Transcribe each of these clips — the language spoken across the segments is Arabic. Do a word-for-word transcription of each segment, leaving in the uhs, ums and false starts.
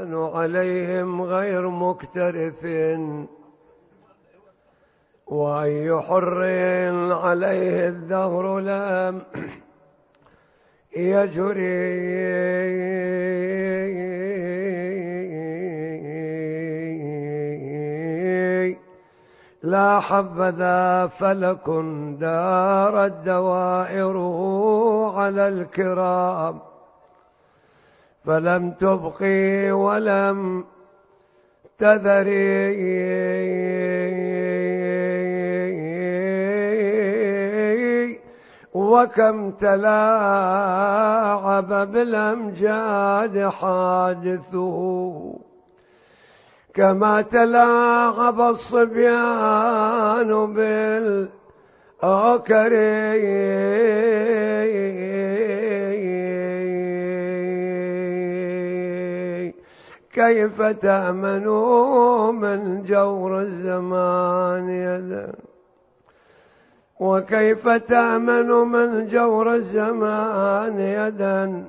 عليهم غير مكترث، وأي حر عليه الدهر لم يجري. لا حبذا فلك دارت دوائره على الكرام، فلم تبقي ولم تذري. وكم تلاعب بالأمجاد حادثه، كما تلاعب الصبيان بالأوكر. كيف تأمنوا من جور الزمان يدا، وكيف تأمن من جور الزمان يدا،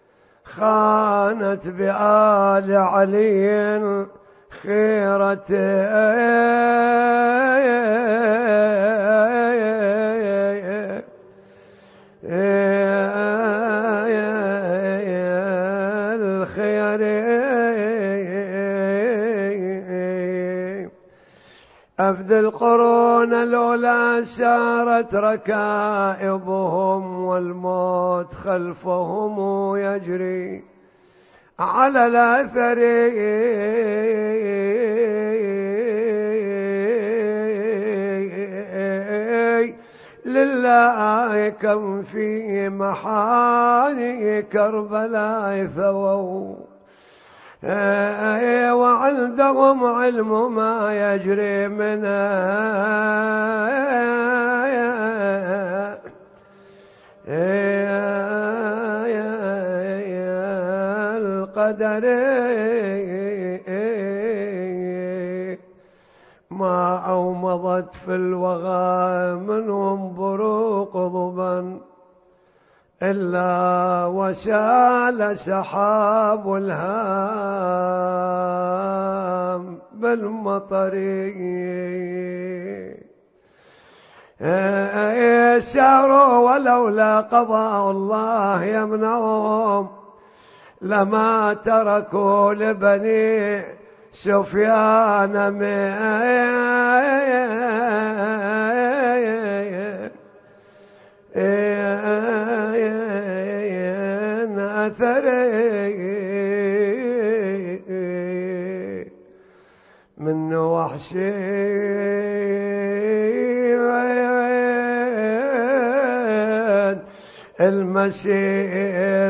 خانت بآل علي خيرة. أفد القرون الأولى سارت ركائبهم، والموت خلفهم يجري على الأثر. لله كم في محاني كربلاء ثووا، وعندهم علم ما يجري منها القدر. ما أومضت في الوغى منهم بروق ضبا، إلا وسال سحاب الهام بالمطر. ساروا ولولا قضاء الله يمنعهم، لما تركوا لبني سفيان من أثري من وحشي المسير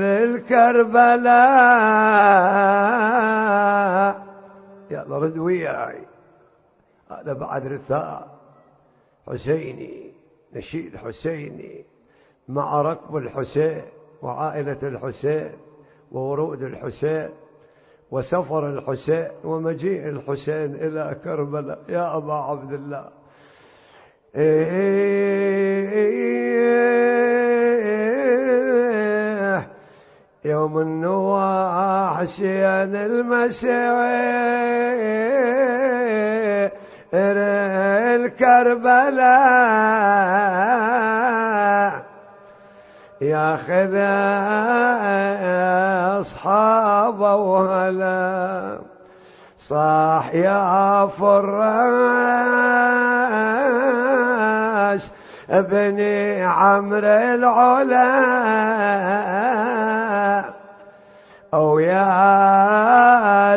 الكربلاء. يلا رد وياي، هذا بعد رثاء حسيني، نشيد حسيني مع ركب الحسين وعائلة الحسين وورود الحسين وسفر الحسين ومجيء الحسين إلى كربلاء. يا أبا عبد الله، إيه يوم النواح شيان المسير الكربلاء، ياخذ أصحابه وهلا صاح يا فراس ابني عمرو العلا، أو يا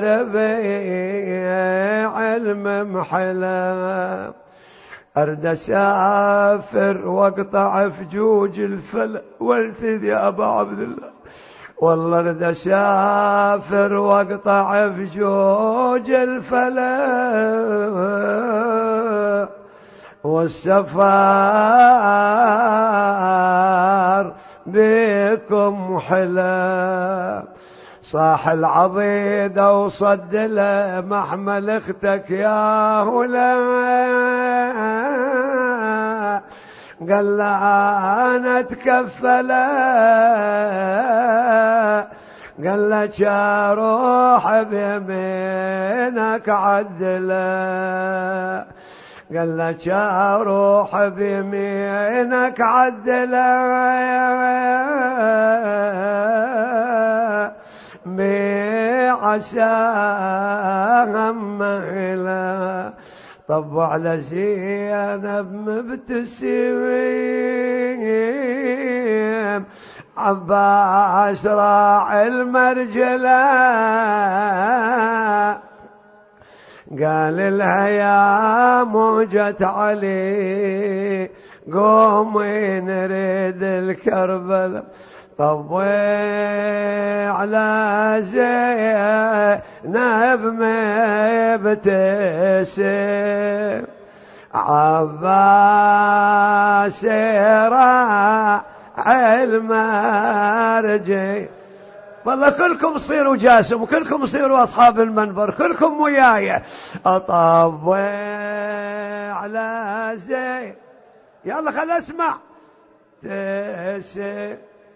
ربيع المحلى، أرد أسافر واقطع فجوج الفلا والثد يا أبا عبد الله، والله أرد أسافر واقطع فجوج الفلا، والسفار بكم حلا. صاح العضيد وصد له محمل اختك يا هلا، قال له انا اتكفلا، قال لك يا روح بيمينك عدله، قال لك يا روح بيمينك عدله بعساها مهلا. طب على زينب مبتسم عباس راعي المرجلة، قال لها يا موجة علي قومي نريد الكربلاء. طب على زينب مبتسم عباس راعي المرجل. والله كلكم صيروا جاسم وكلكم صيروا أصحاب المنبر، كلكم وياي. أطب على زين، يلا خل أسمع. تسي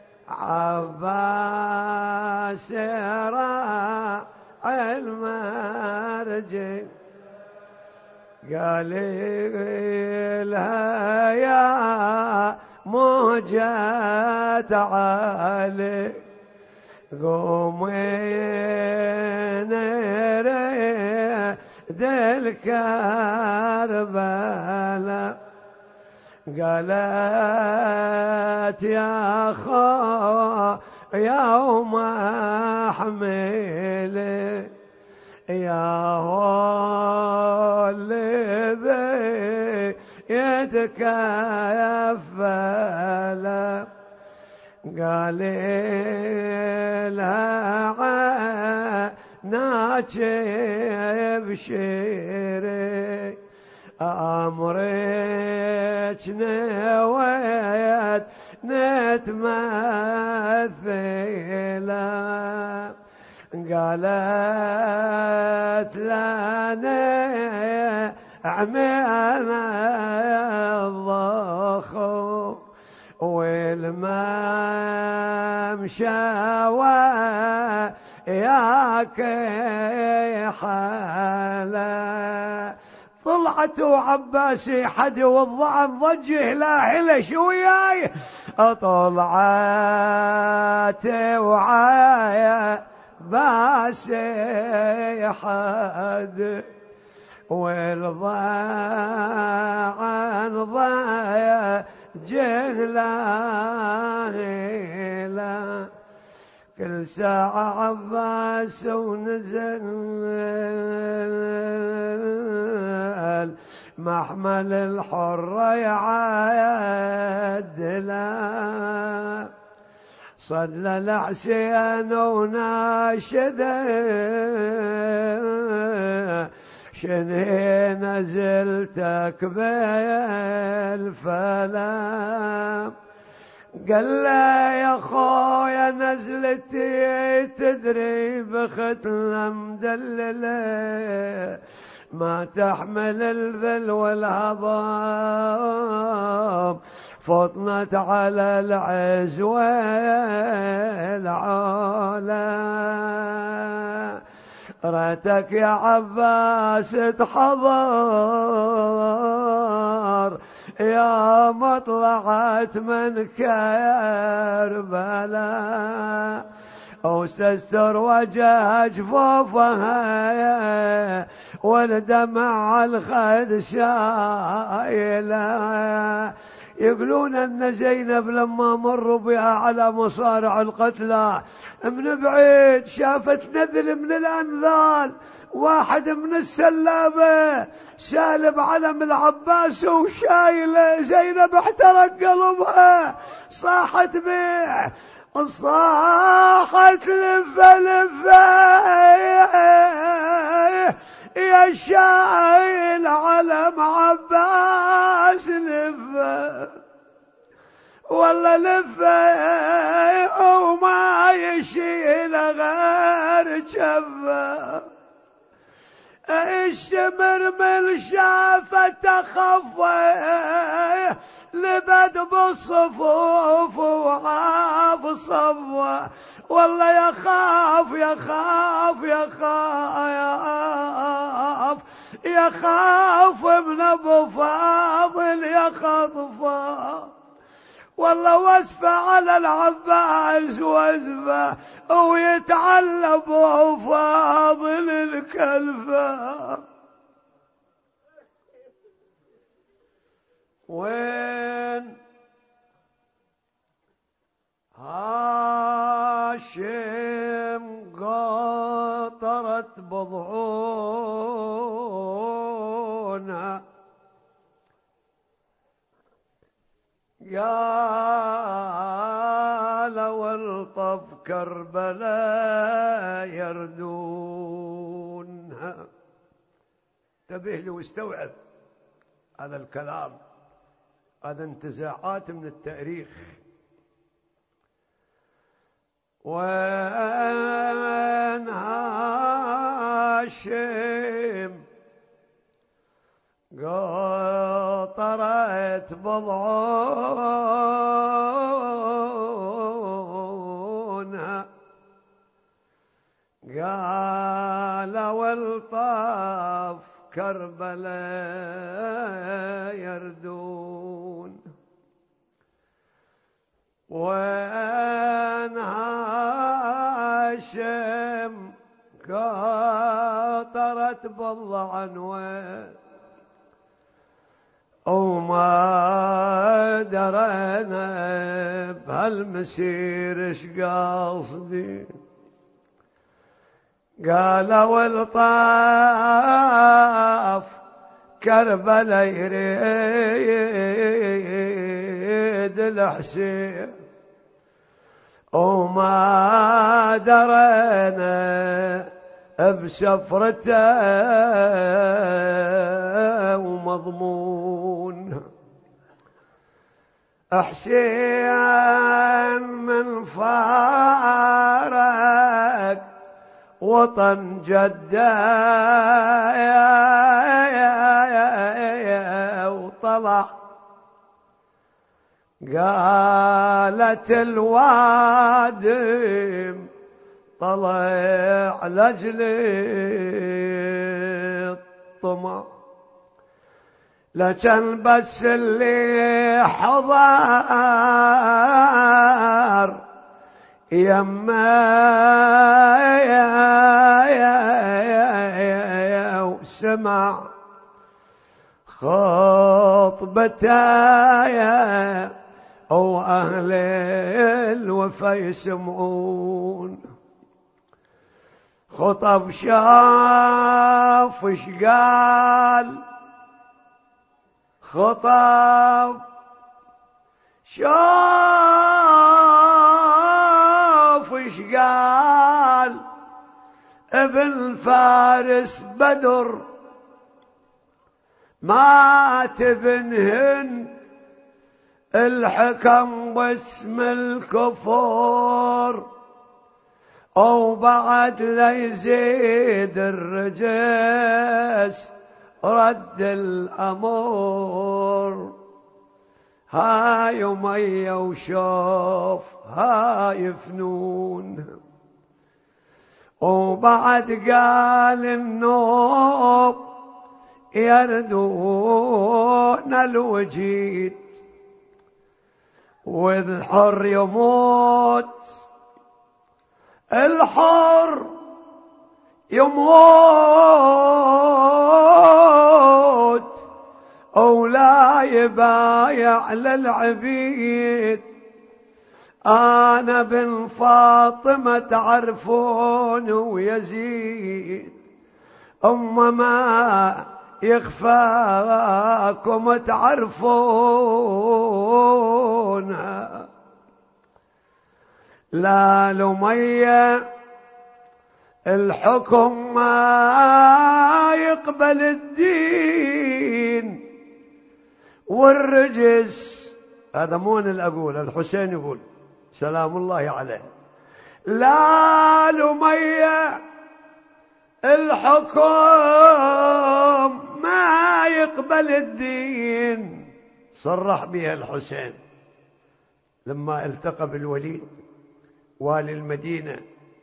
عباس راعي المرجل، قال لها يا موجة تعالي قومي نريد الكربلاء. قالت يا خا يوم احملي يا هو الذي يتكفل. قال لها ناجي بشيري أمرك نويت نتمثلا. قالت لنا عمينا الضخم والممشى وياك حلا. طلعت عباسي حد والضعن ضجه لا هلش وياي. طلعت وعايا باسي حد والضعن ضايا جهلا. كل ساعة عباس ونزل محمل الحرة يعدلا. صلى الحسين وناشده شني نزلتك بالفلا. قال له يا خويا نزلتي تدري بختلة مدللة ما تحمل الذل والهضام فطنت على العز والعلا. ريتك يا عباس تحضر يا مطلعت من كربلاء وستستر وجه جفوفها والدمع الخد شايله. يقولون أن زينب لما مروا بها على مصارع القتلى من بعيد شافت نذل من الأنذال واحد من السلابة سالب علم العباس وشايله. زينب احترق قلبها صاحت بيه صاحت لفة لفة يا شايل علم عباس لفة والله لفة وما يشيل غير جفة. الشمر من شافة خفة لبد بالصفوف وعاف صفوة، والله يخاف يخاف يخاف يخاف من ابو فاضل يخطفه، والله واسفه على العباس واسفه ويتعلى ابو فاضل الكلفه. وين هاشم قطرت بضعونها، قال والطف كربلاء يردونها. انتبه له واستوعب هذا الكلام، هذا انتزاعات من التاريخ. وين هاشم قطرت بضعونها، قال والطاف كربلاء يردون. وين هاشم قطرت بالضعن وين وما درينا بهالمسير اش قاصدي، قال والطاف كربلاء يريد الحسين، وما درينا بسفرته ومضمون. حسين من فارق وطن جده وطلع، قالت الوادم طلع لجل الطمع، لكن بس اللي حضر يما وسمع خطبته وأهل الوفا يسمعون. خطب شاف اش قال، خطب شاف اش قال ابن فارس بدر مات ابن هند الحكم باسم الكفور، او بعد ليزيد الرجس رد الامور. هاي مية وشوف هاي فنون، وبعد قال النوب يردون الوجيد، والحر يموت الحر يموت أو لا يبايع للعبيد. أنا بن فاطمة تعرفون ويزيد، أم ما يخفاكم تعرفون. لا لمية الحكم ما يقبل الدين والرجس. هذا مو أنا اللي أقول، الحسين يقول سلام الله عليه. لا لمية الحكم ما يقبل الدين، صرح بها الحسين لما التقى بالوليد والي المدينة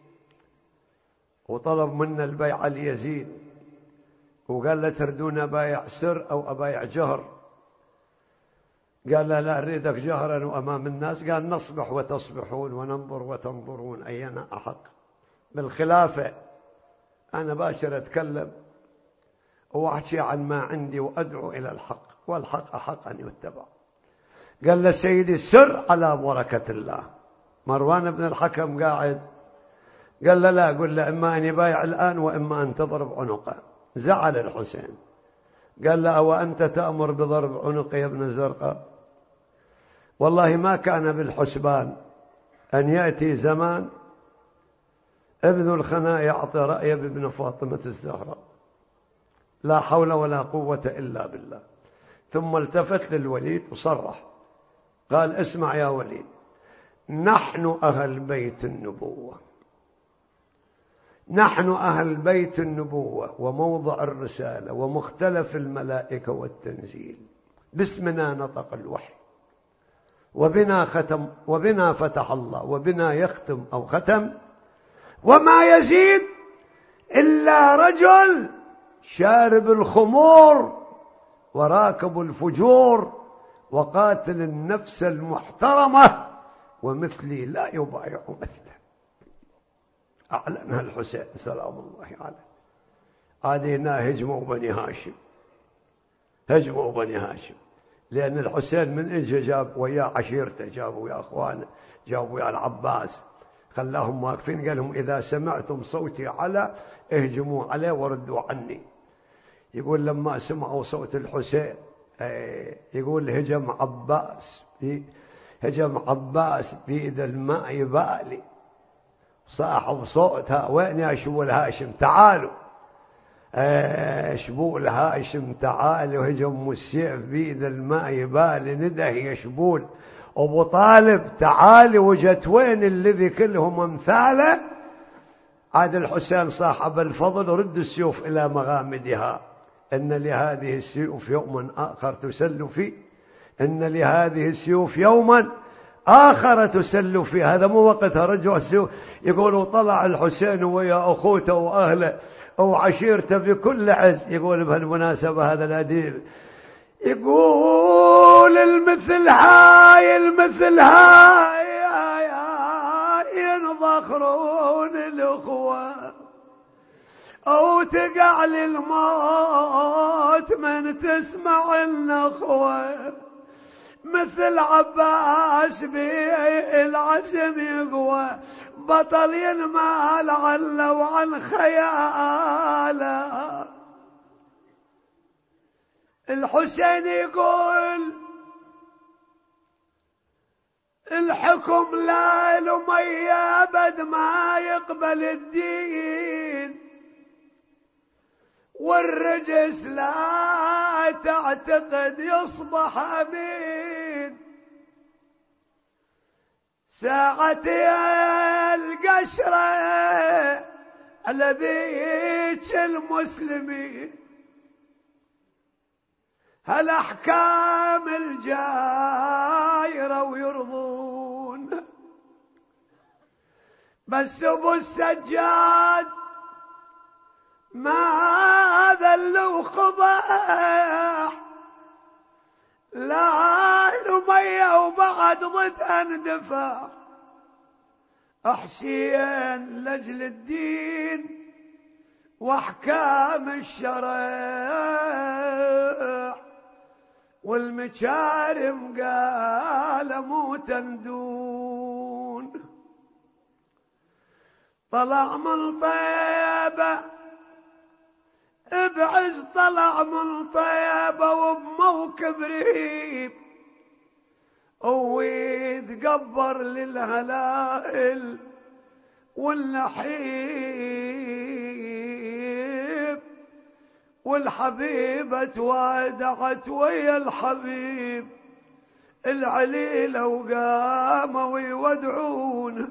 وطلب منا البيعة ليزيد، وقال له تردون أبايع سر أو أبايع جهر؟ قال له لا أريدك جهرا وأمام الناس. قال نصبح وتصبحون وننظر وتنظرون أينا أحق بالخلافة. أنا باشر أتكلم وأحكي عن ما عندي وأدعو إلى الحق، والحق أحق أن يتبع. قال له سيدي السر على بركة الله. مروان بن الحكم قاعد، قال له لا، قل له إما أن يبايع الآن وإما أن تضرب عنقه. زعل الحسين، قال له أو أنت تأمر بضرب عنق يا ابن الزرقاء؟ والله ما كان بالحسبان أن يأتي زمان ابن الخناء يعطي رأي بابن فاطمة الزهراء، لا حول ولا قوة إلا بالله. ثم التفت للوليد وصرح قال اسمع يا وليد، نحن أهل بيت النبوة، نحن أهل بيت النبوة وموضع الرسالة ومختلف الملائكة والتنزيل، باسمنا نطق الوحي وبنا ختم وبنا فتح الله وبنا يختم أو ختم، وما يزيد إلا رجل شارب الخمور وراكب الفجور وقاتل النفس المحترمة، ومثلي لا يبايع مثله. أعلنها الحسين سلام الله عليه. هذه هنا هجموا بني هاشم، هجموا بني هاشم، لأن الحسين من إجا جاب وياه عشيرته، جابوا ويا أخوانه، جابوا ويا العباس، خلاهم واقفين، قال لهم إذا سمعتم صوتي على اهجموا عليه وردوا عني. يقول لما سمعوا صوت الحسين يقول هجم عباس، هجم عباس بيد الماء يبالي، صاحب صوتها وين يا شبو الهاشم تعالوا، شبو الهاشم تعالوا، هجم السيف بيد الماء يبالي، نده يا شبول أبو طالب تعالي، وجت وين الذي كلهم امثاله. عاد الحسين صاحب الفضل رد السيوف إلى مغامدها، إن لهذه السيوف يوما آخر تسل فيه، إن لهذه السيوف يوما آخر تسل فيه. هذا مو وقتها رجع السيوف. يقولوا طلع الحسين ويا أخوته وأهله وعشيرته بكل عز. يقول بهالمناسبة هذا الأديب يقول المثل هاي المثل هاي ينضخرون الأخوة أو تقع للموت من تسمع النخوة، مثل عباس بالعزم يقوى بطل ينمال عنه وعن خياله. الحسين يقول الحكم لا لمية أبد ما يقبل الدين، والرجس لا تعتقد يصبح أمين، ساعة القشرة الذي المسلمين هالأحكام الجايرة ويرضون، بس أبو السجاد ما ذلوا خضاع، لا لمية وبعد ضد اندفاع، حسين لجل الدين واحكام الشرع، والمكارم قال مو تندون. طلع من طيبة بعز، طلع من طيبة وبموكب رهيب، ويتقبر للهلائل والنحيب، والحبيبة توادعت ويا الحبيب العليلة وقاموا يودعونه،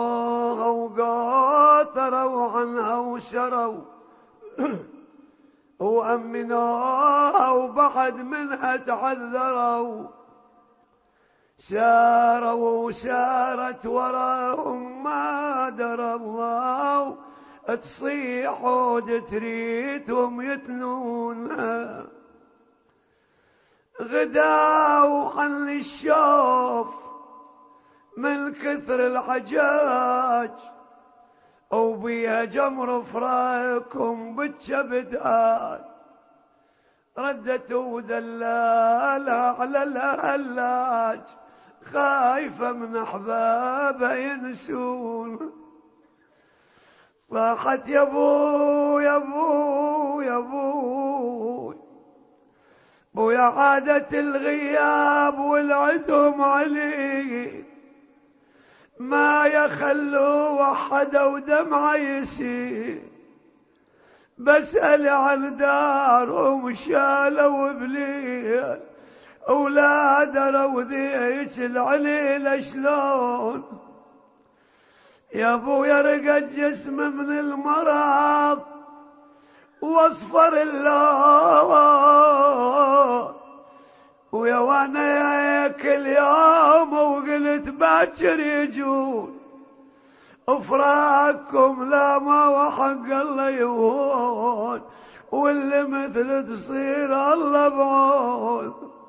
ودعوها وقاطروا عنها وشروا وأمنوها وبعد منها تعذروا، ساروا وسارت وراهم ما دروا، تصيح وتريتهم يتنونها، غداوا عن الشوف من كثر الحجاج، وبيها جمر فراقكم بالشبداج، ردتوا دلالة على الهلاج، خايفة من أحبابه ينسون، صاحت يا ابو يا ابو يا ابو بويا عادة الغياب والعتم علي، ما يخلوا وحد ودمعة يسير، بسأل عن دارهم شالوا بليل، أولاد روذيش العليل شلون، يا ابو يرقد جسم من المرض واصفر اللون، ويا وانا كل يوم وقلت باكر يجون، افراقكم لا ما وحق الله يهون، واللي مثل تصير الله بعون،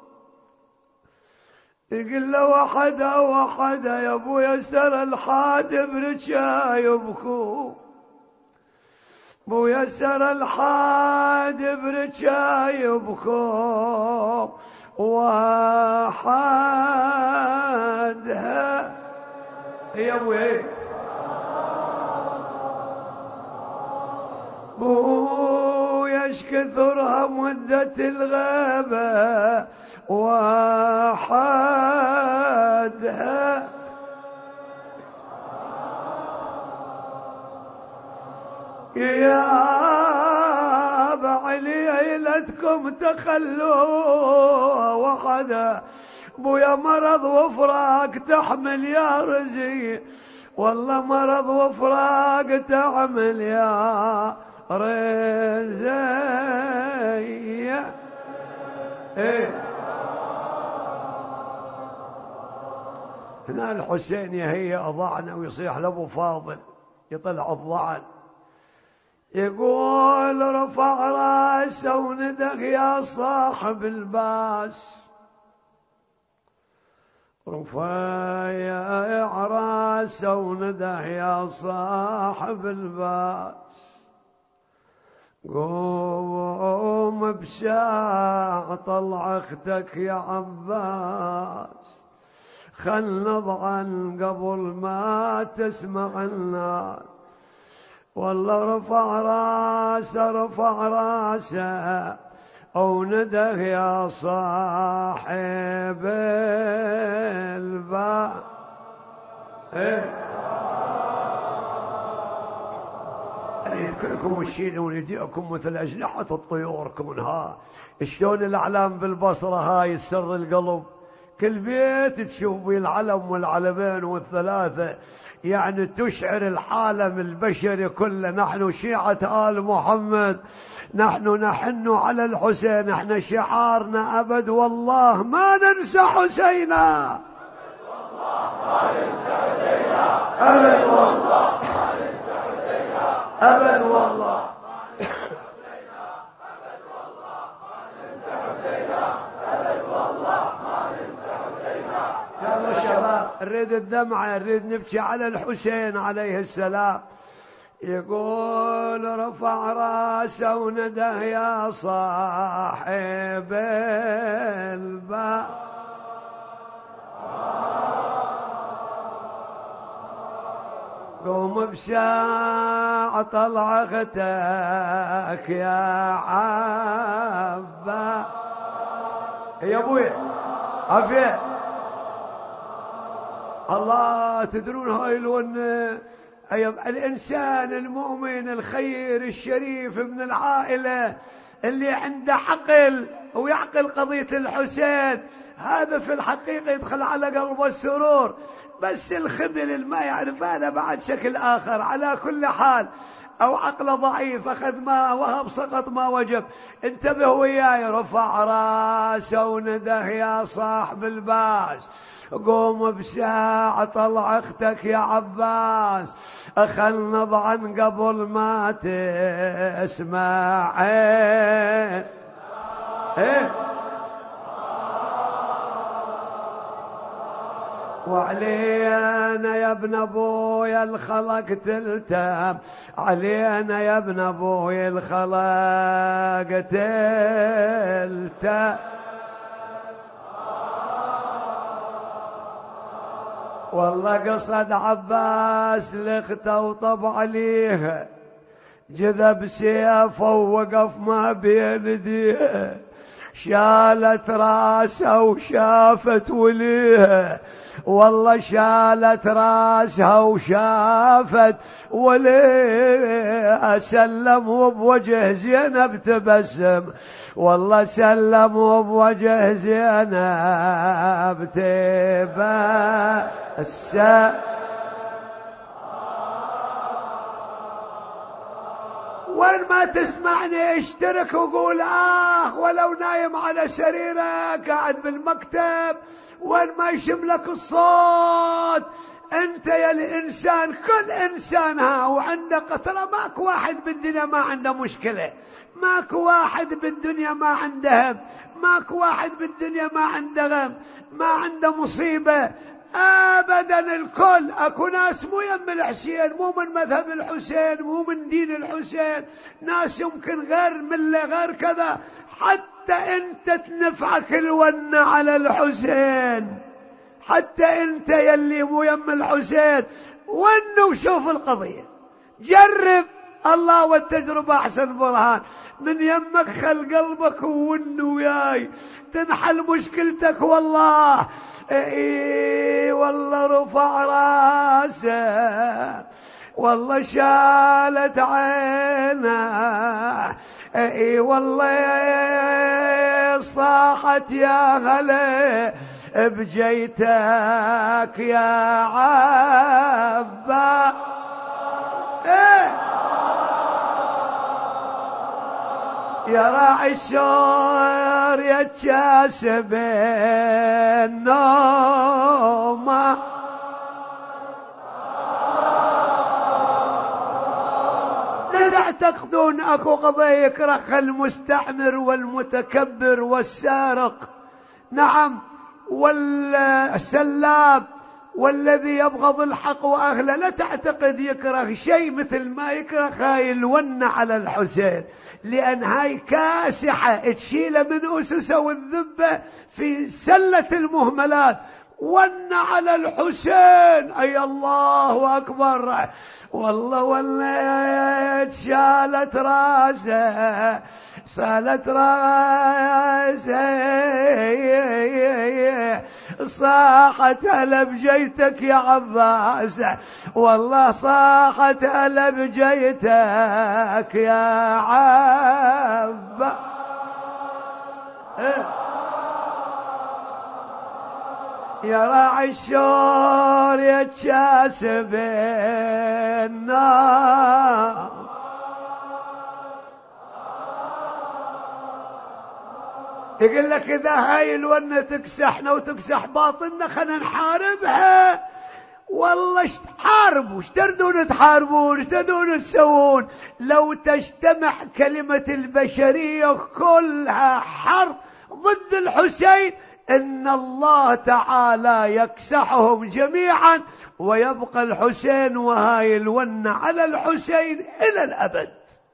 يقول له وحده وحده يا ابو يسر الحاد برجا يبكو، ابو يسر الحاد برجا يبكو، وحدها يا ابو ايه بو يشكثرها مدة الغابة، وحدها يا بعلي عيلتكم تخلوا وحدها، بويا مرض وفراق تحمل يا رزي، والله مرض وفراق تحمل يا رزي. ايه هنا الحسين يهيئ ضعنا ويصيح لابو فاضل يطلع الضعن، يقول رفع راسه وندق يا صاحب الباس، رفع راسه وندق يا صاحب الباس، قوم بساعة طلع اختك يا عباس، خل نضعن قبل ما تسمع الناس، والله رفع راسه رفع راسه او نده يا صاحب الباب. ايه كلكم تشيلون يديكم مثل أجنحة الطيور كونها، شلون الأعلام بالبصرة هاي السر القلب، كل بيت تشوف بيه العلم والعلمين والثلاثة، يعني تشعر العالم البشري كله نحن شيعة آل محمد، نحن نحن على الحسين، احنا شعارنا أبد والله ما ننسى حسينا، أبد والله ما ننسى حسينا، أبد والله ما ننسى حسينا، أبد والله ما ننسى حسينا، أبد والله ما ننسى حسينا. يلا شباب نريد الدمعة، نريد نبكي على الحسين عليه السلام. يقول رفع راسه ونده يا صاحب الباب، قوم بساعة طلع اختك يا عبا يا ابوي عافية الله. تدرون هاي الونة الإنسان المؤمن الخير الشريف من العائلة اللي عنده عقل ويعقل قضية الحسين، هذا في الحقيقة يدخل على قلبه السرور. بس الخبل اللي ما يعرف هذا بعد شكل آخر. على كل حال أو عقله ضعيف أخذ ما وهب سقط ما وجب. انتبه وياي، رفع راسه ونده يا صاحب الباس، قوم بساعة طلع اختك يا عباس، خل نضعن قبل ما تسمع. ايه ايه وعلينا يا ابن ابويا الخلق تلتم، علينا يا ابن ابويا الخلق تلتم. والله قصد عباس لخته وطب عليها، جذب سيفه ووقف ما بين يديه، شالت راسها وشافت وليها، والله شالت راسها وشافت وليها، سلم وبوجه زينب تبسم، والله سلم وبوجه زينب تبسم. وين ما تسمعني اشترك وقول آه، ولو نايم على سريره قاعد بالمكتب، وين ما يشملك الصوت انت يا الانسان، كل انسان ها وعنده قتله. ماك واحد بالدنيا ما عنده مشكلة، ماك واحد بالدنيا ما عنده هم، ماك واحد بالدنيا ما عنده غم، ما عنده مصيبة ابدا. الكل اكو ناس مو يم الحسين، مو من مذهب الحسين، مو من دين الحسين، ناس يمكن غير مله غير كذا، حتى انت تنفعك الونه على الحسين، حتى انت يلي مو يم الحسين ونه وشوف القضيه، جرب الله والتجربة أحسن برهان. من يمك خل قلبك وون وياي تنحل مشكلتك. والله اي والله رفع راسه، والله شالت عينه، اي والله صاحت يا غلا بجيتك يا عبا. ايه يا راعي الشور يا تشاسب النوم، لا تعتقدون اكو قضية يكره المستعمر والمتكبر والسارق، نعم، والسلاب والذي يبغض الحق واهله، لا تعتقد يكره شيء مثل ما يكره هاي الونه على الحسين، لان هاي كاسحه تشيله من اسسه والذبه في سله المهملات. ون على الحسين، اي الله اكبر، والله والله شالت راسه، سالت راسه، صاحت هلا بجيتك يا عباس، والله صاحت هلا بجيتك يا عباس. يا راعي الشور يا تشاسب النار، يقول لك إذا هاي الونة تكسحنا وتكسح باطننا خلنا نحاربها. والله حاربوا، ايش تردون تحاربون، ايش تردون تسوون؟ لو تجتمع كلمة البشرية كلها حرب ضد الحسين، إن الله تعالى يكسحهم جميعا ويبقى الحسين وهاي الونة على الحسين إلى الأبد.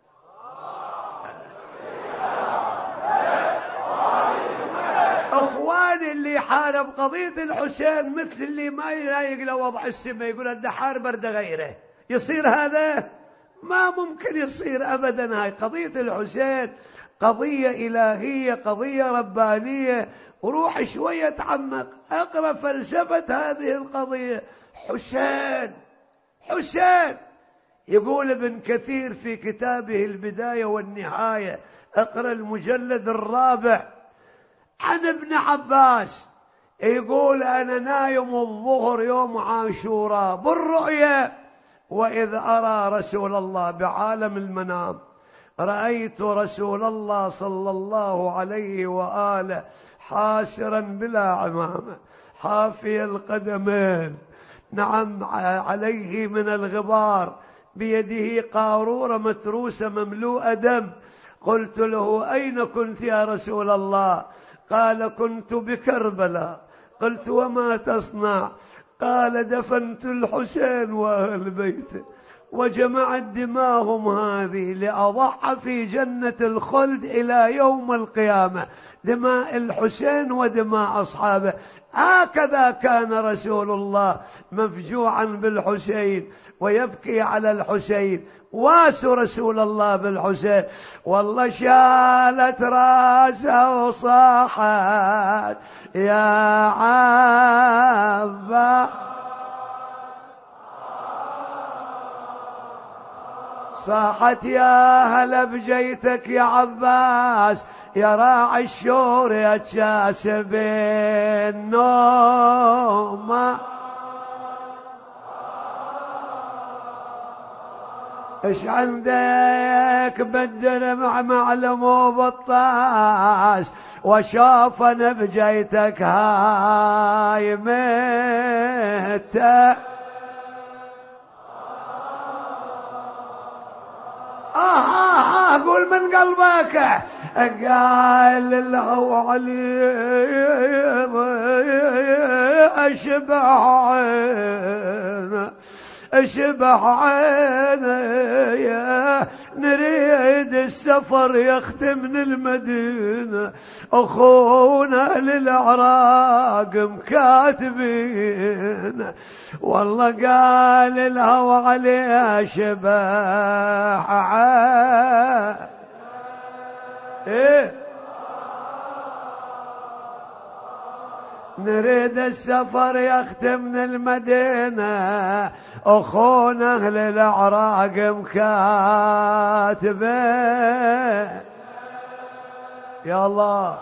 اخواني اللي يحارب قضية الحسين مثل اللي ما يلايق له وضع السماء، يقول أده حارب برد غيره، يصير هذا؟ ما ممكن يصير أبدا. هاي قضية الحسين قضية إلهية، قضية ربانية. وروح شوية تعمق، اقرأ فلسفة هذه القضية. حسين حسين يقول ابن كثير في كتابه البداية والنهاية، اقرأ المجلد الرابع، عن ابن عباس يقول أنا نايم الظهر يوم عاشوراء بالرؤيا، وإذ أرى رسول الله بعالم المنام، رأيت رسول الله صلى الله عليه وآله حاسرا بلا عمامة، حافي القدمين، نعم عليه من الغبار، بيده قارورة متروسة مملوءة دم. قلت له أين كنت يا رسول الله؟ قال كنت بكربلاء. قلت وما تصنع؟ قال دفنت الحسين وأهل بيته وجمعت دماهم هذه لأضع في جنة الخلد إلى يوم القيامة، دماء الحسين ودماء أصحابه. هكذا كان رسول الله مفجوعا بالحسين ويبكي على الحسين، واس رسول الله بالحسين. والله شالت راسه وصاحت يا عباس، صاحت يا هلا بجيتك يا عباس، يا راعي الشور يا تشاسب النوم. ايش عندك بدر مع معلم وبطاس، وشوف انا بجيتك هاي متى. آه آه آه قول من قلبك. قال الله علي أشبع عينه أشبع عيني، نريد السفر يختم المدينة، أخونا للعراق مكاتبين. والله قال الهوى عليه شبع إيه، نريد السفر يختم المدينة، أخونا أهل العراق مكاتبه. يا الله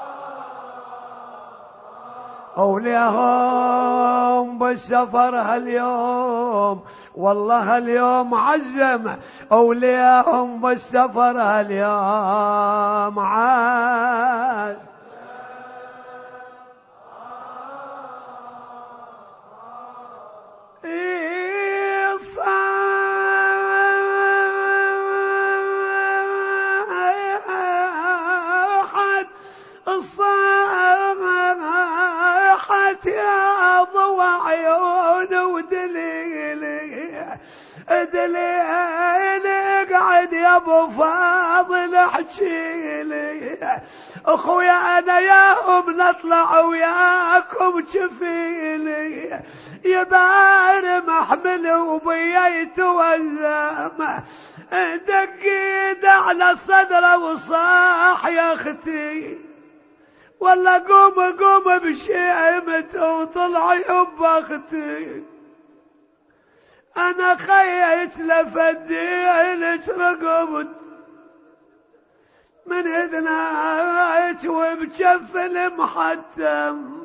أولياهم بالسفر هاليوم، والله هاليوم عزم أولياهم بالسفر هاليوم عاد. يا ضوى عيون ودليلي دليلي قعد يا ابو فاضل احكيلي، اخويا انا ياهم نطلع وياكم شفيلي، يبار محمل وبييت وزامه، دقيد على صدره وصاح يا اختي، والله قوم قوم بشيمته وطلع يب اختي، انا خيت لفديلك رقبت من اذنك وبجف المحتم.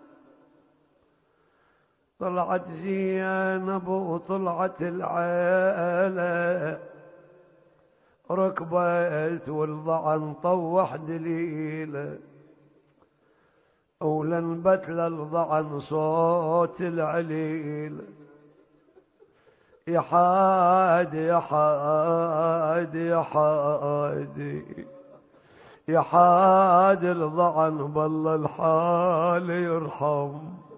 طلعت زينب وطلعت العيله، ركبت والضعن طوح دليله، ولنبت للضعن صوت العليل، يا حاد يا حاد يا حاد يا حاد الضعن بالله الحال يرحم.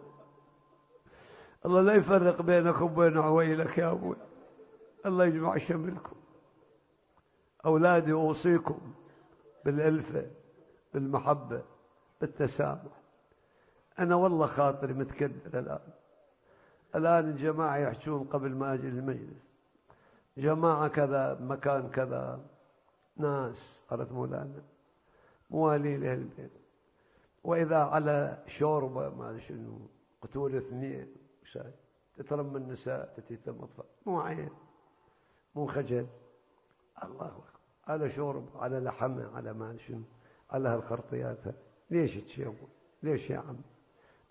الله لا يفرق بينك وبين عويلك يا أبوي، الله يجمع شملكم. أولادي أوصيكم بالألفة بالمحبة بالتسامح. أنا والله خاطري متكدر الآن. الآن الجماعة يحجون قبل ما أجي المجلس، جماعة كذا بمكان كذا، ناس قالت مولانا موالي لأهل البيت، وإذا على شوربة ما شنو قتول اثنين شاي تترم النساء تتيتم أطفال، مو عين مو خجل، الله أكبر، على شورب على لحمة على ما شنو على هالخرطيات. ليش تشيبون؟ ليش يا عم؟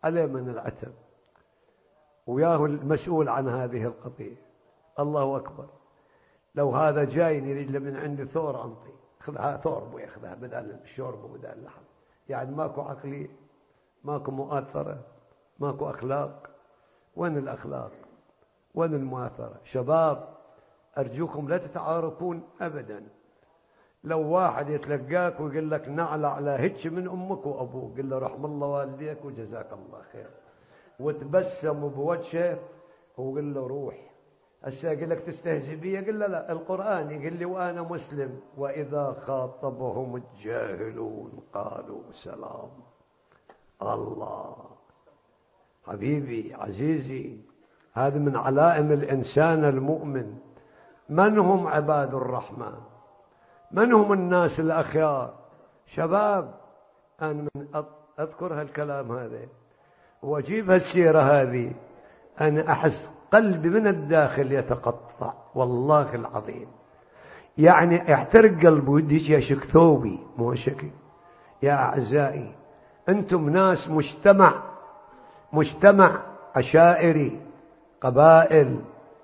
عليه من العتب، وياه المسؤول عن هذه القضية. الله أكبر. لو هذا جايني يريد من عندي ثور أنطي، خذها ثور بو ياخذها بدل الشوربة وبدل اللحم. يعني ماكو عقلية، ماكو مؤثرة، ماكو أخلاق. وين الأخلاق؟ وين المؤثرة؟ شباب أرجوكم لا تتعاركون أبدا. لو واحد يتلقاك ويقول لك نعلى على هيك من أمك وأبوك، قل له رحم الله والديك وجزاك الله خير، وتبسم بوجهه وقل له روح. هسه يقول لك تستهزئ بي، قل له لا، القرآن يقول لي وأنا مسلم وإذا خاطبهم الجاهلون قالوا سلام. الله حبيبي عزيزي، هذا من علائم الإنسان المؤمن. من هم عباد الرحمن؟ من هم الناس الأخيار؟ شباب أنا من أذكر هالكلام هذا وأجيب هالسيرة هذه، أنا أحس قلبي من الداخل يتقطع والله العظيم. يعني يحترق قلبي ودي يشك ثوبي مو شكل. يا أعزائي أنتم ناس مجتمع، مجتمع عشائري، قبائل،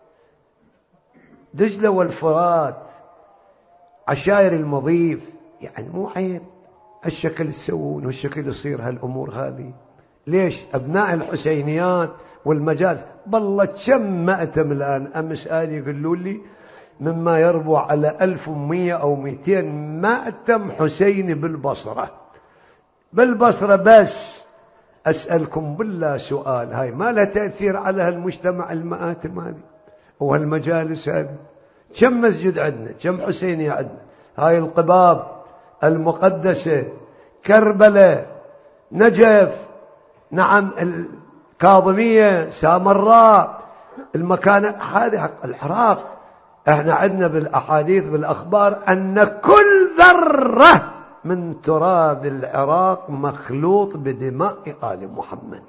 دجلة والفرات، عشائر المضيف. يعني مو عيب هالشكل تسوون والشكل يصير هالأمور هذه. ليش أبناء الحسينيات والمجالس بالله كم مأتم الآن؟ أمس آل يقولوا لي مما يربو على ألف ومية أو مئتين مأتم حسيني بالبصرة. بالبصرة بس. أسألكم بالله سؤال، هاي ما لها تأثير على هالمجتمع المآتم هذه وهالمجالس هذه؟ كم مسجد عندنا، كم حسينية عندنا؟ هاي القباب المقدسة، كربلاء، نجف، نعم الكاظمية، سامراء، المكان هذه العراق. احنا عندنا بالأحاديث بالأخبار أن كل ذرة من تراب العراق مخلوط بدماء آل محمد.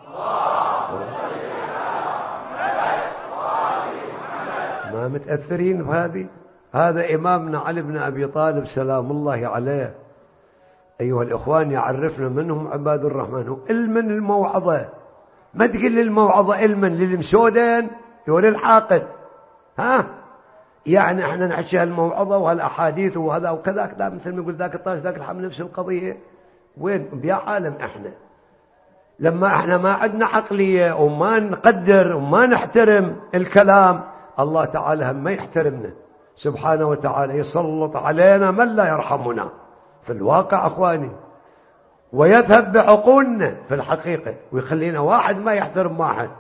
ما متأثرين بهذه؟ هذا إمامنا علي بن أبي طالب سلام الله عليه أيها الإخوان يعرفنا منهم عباد الرحمن. وإلمن الموعظة، ما تقل الموعظة إلمن للمسودين يقول الحاقد. ها يعني احنا نحكي هالموعظة وهالأحاديث وهذا وكذا كذا، مثل ما يقول ذاك الطاش ذاك الحمل، نفس القضية. وين بيا عالم احنا لما احنا ما عندنا عقلية وما نقدر وما نحترم الكلام؟ الله تعالى هم ما يحترمنا سبحانه وتعالى، يسلط علينا من لا يرحمنا في الواقع أخواني، ويذهب بعقولنا في الحقيقة ويخلينا واحد ما يحترم واحد.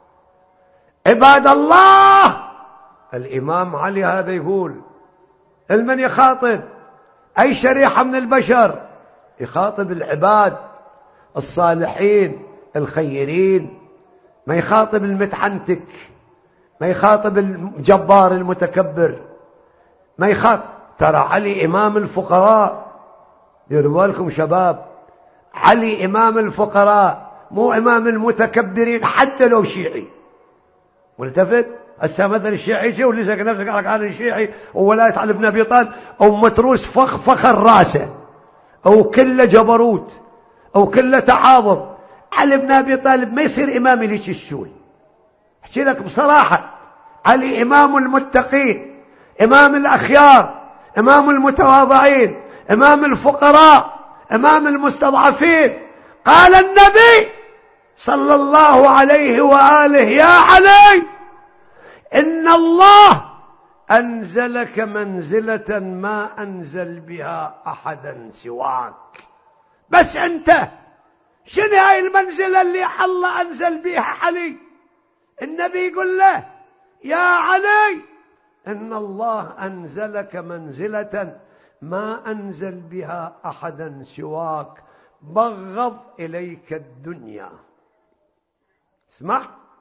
عباد الله، الإمام علي هذا يقول المن يخاطب أي شريحة من البشر، يخاطب العباد الصالحين الخيرين، ما يخاطب المتعنتك، ما يخاطب الجبار المتكبر، ما يخاطب. ترى علي إمام الفقراء، ديروا بالكم شباب، علي إمام الفقراء مو إمام المتكبرين حتى لو شيعي. ملتفت؟ هسه مثلا الشيعي شو اللي زق نفسك قالك انا الشيعي وولاية علي بن ابي طالب او متروس فخ فخر راسه او كله جبروت او كله تعاظم. علي بن ابي طالب ما يصير امام ليش الشول. احكي لك بصراحه، علي امام المتقين، امام الاخيار، امام المتواضعين، امام الفقراء، امام المستضعفين. قال النبي صلى الله عليه واله يا علي إن الله أنزلك منزلة ما أنزل بها أحدا سواك. بس أنت شنو هاي المنزلة اللي الله أنزل بها علي؟ النبي يقول له يا علي إن الله أنزلك منزلة ما أنزل بها أحدا سواك، بغض إليك الدنيا. اسمع،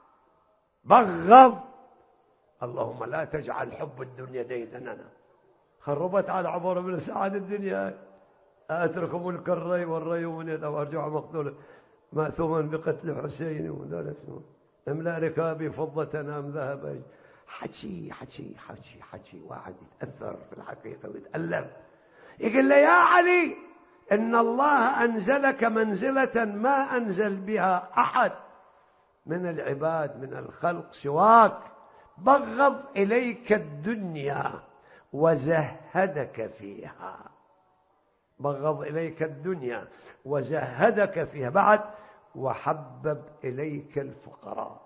بغض. اللهم لا تجعل حب الدنيا ديدننا. خربت على عمر بن سعد الدنيا. أترك ملك الري والري من أو أرجع مقتولا مأثوما بقتل حسين وذلك املأ ركابي فضة أم ذهب. حكي حكي حكي حكي واحد يتأثر في الحقيقة ويتألم. يقول له يا علي إن الله أنزلك منزلة ما أنزل بها أحد من العباد من الخلق سواك، بغض إليك الدنيا وزهدك فيها، بغض إليك الدنيا وزهدك فيها، بعد وحبب إليك الفقراء،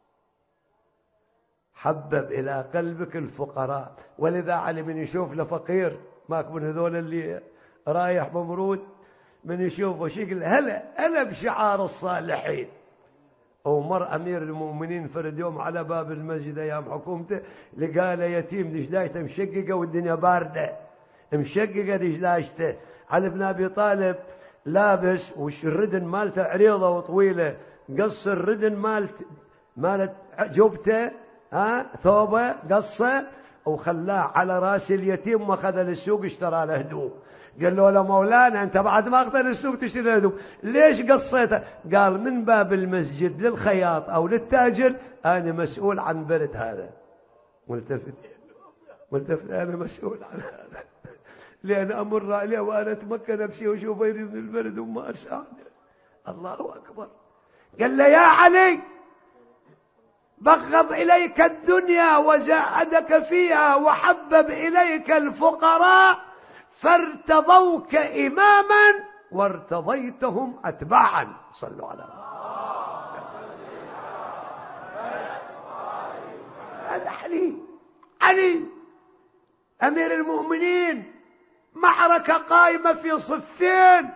حبب إلى قلبك الفقراء. ولذا علي من يشوف لفقير ماك من هذول اللي رايح ممرود، من يشوفه شكل هلا هلا بشعار الصالحين. ومر أمير المؤمنين فرد يوم على باب المسجد أيام حكومته، لقى له يتيم دجلاجته مشققة والدنيا باردة، مشققة دجلاجته. علي بن أبي طالب لابس وش الردن مالته عريضة وطويلة، قص الردن مالت مالت جبته ها ثوبه قصه وخلاه على راس اليتيم، واخذ للسوق اشترى له هدوم. قال له لا مولانا انت بعد ما اخذ للسوق تشتري هدوم ليش قصيته؟ قال من باب المسجد للخياط او للتاجر انا مسؤول عن برد هذا. ملتفت ملتفت انا مسؤول عن هذا لان امر عليه وانا اتمكن نفسي واشوف غيري من البرد وما اساعده. الله اكبر. قال له يا علي بغض إليك الدنيا وزهدك فيها وحبب إليك الفقراء فارتضوك إماما وارتضيتهم أتباعا. صلوا على هذا علي علي أمير المؤمنين، معركة قائمة في صفين،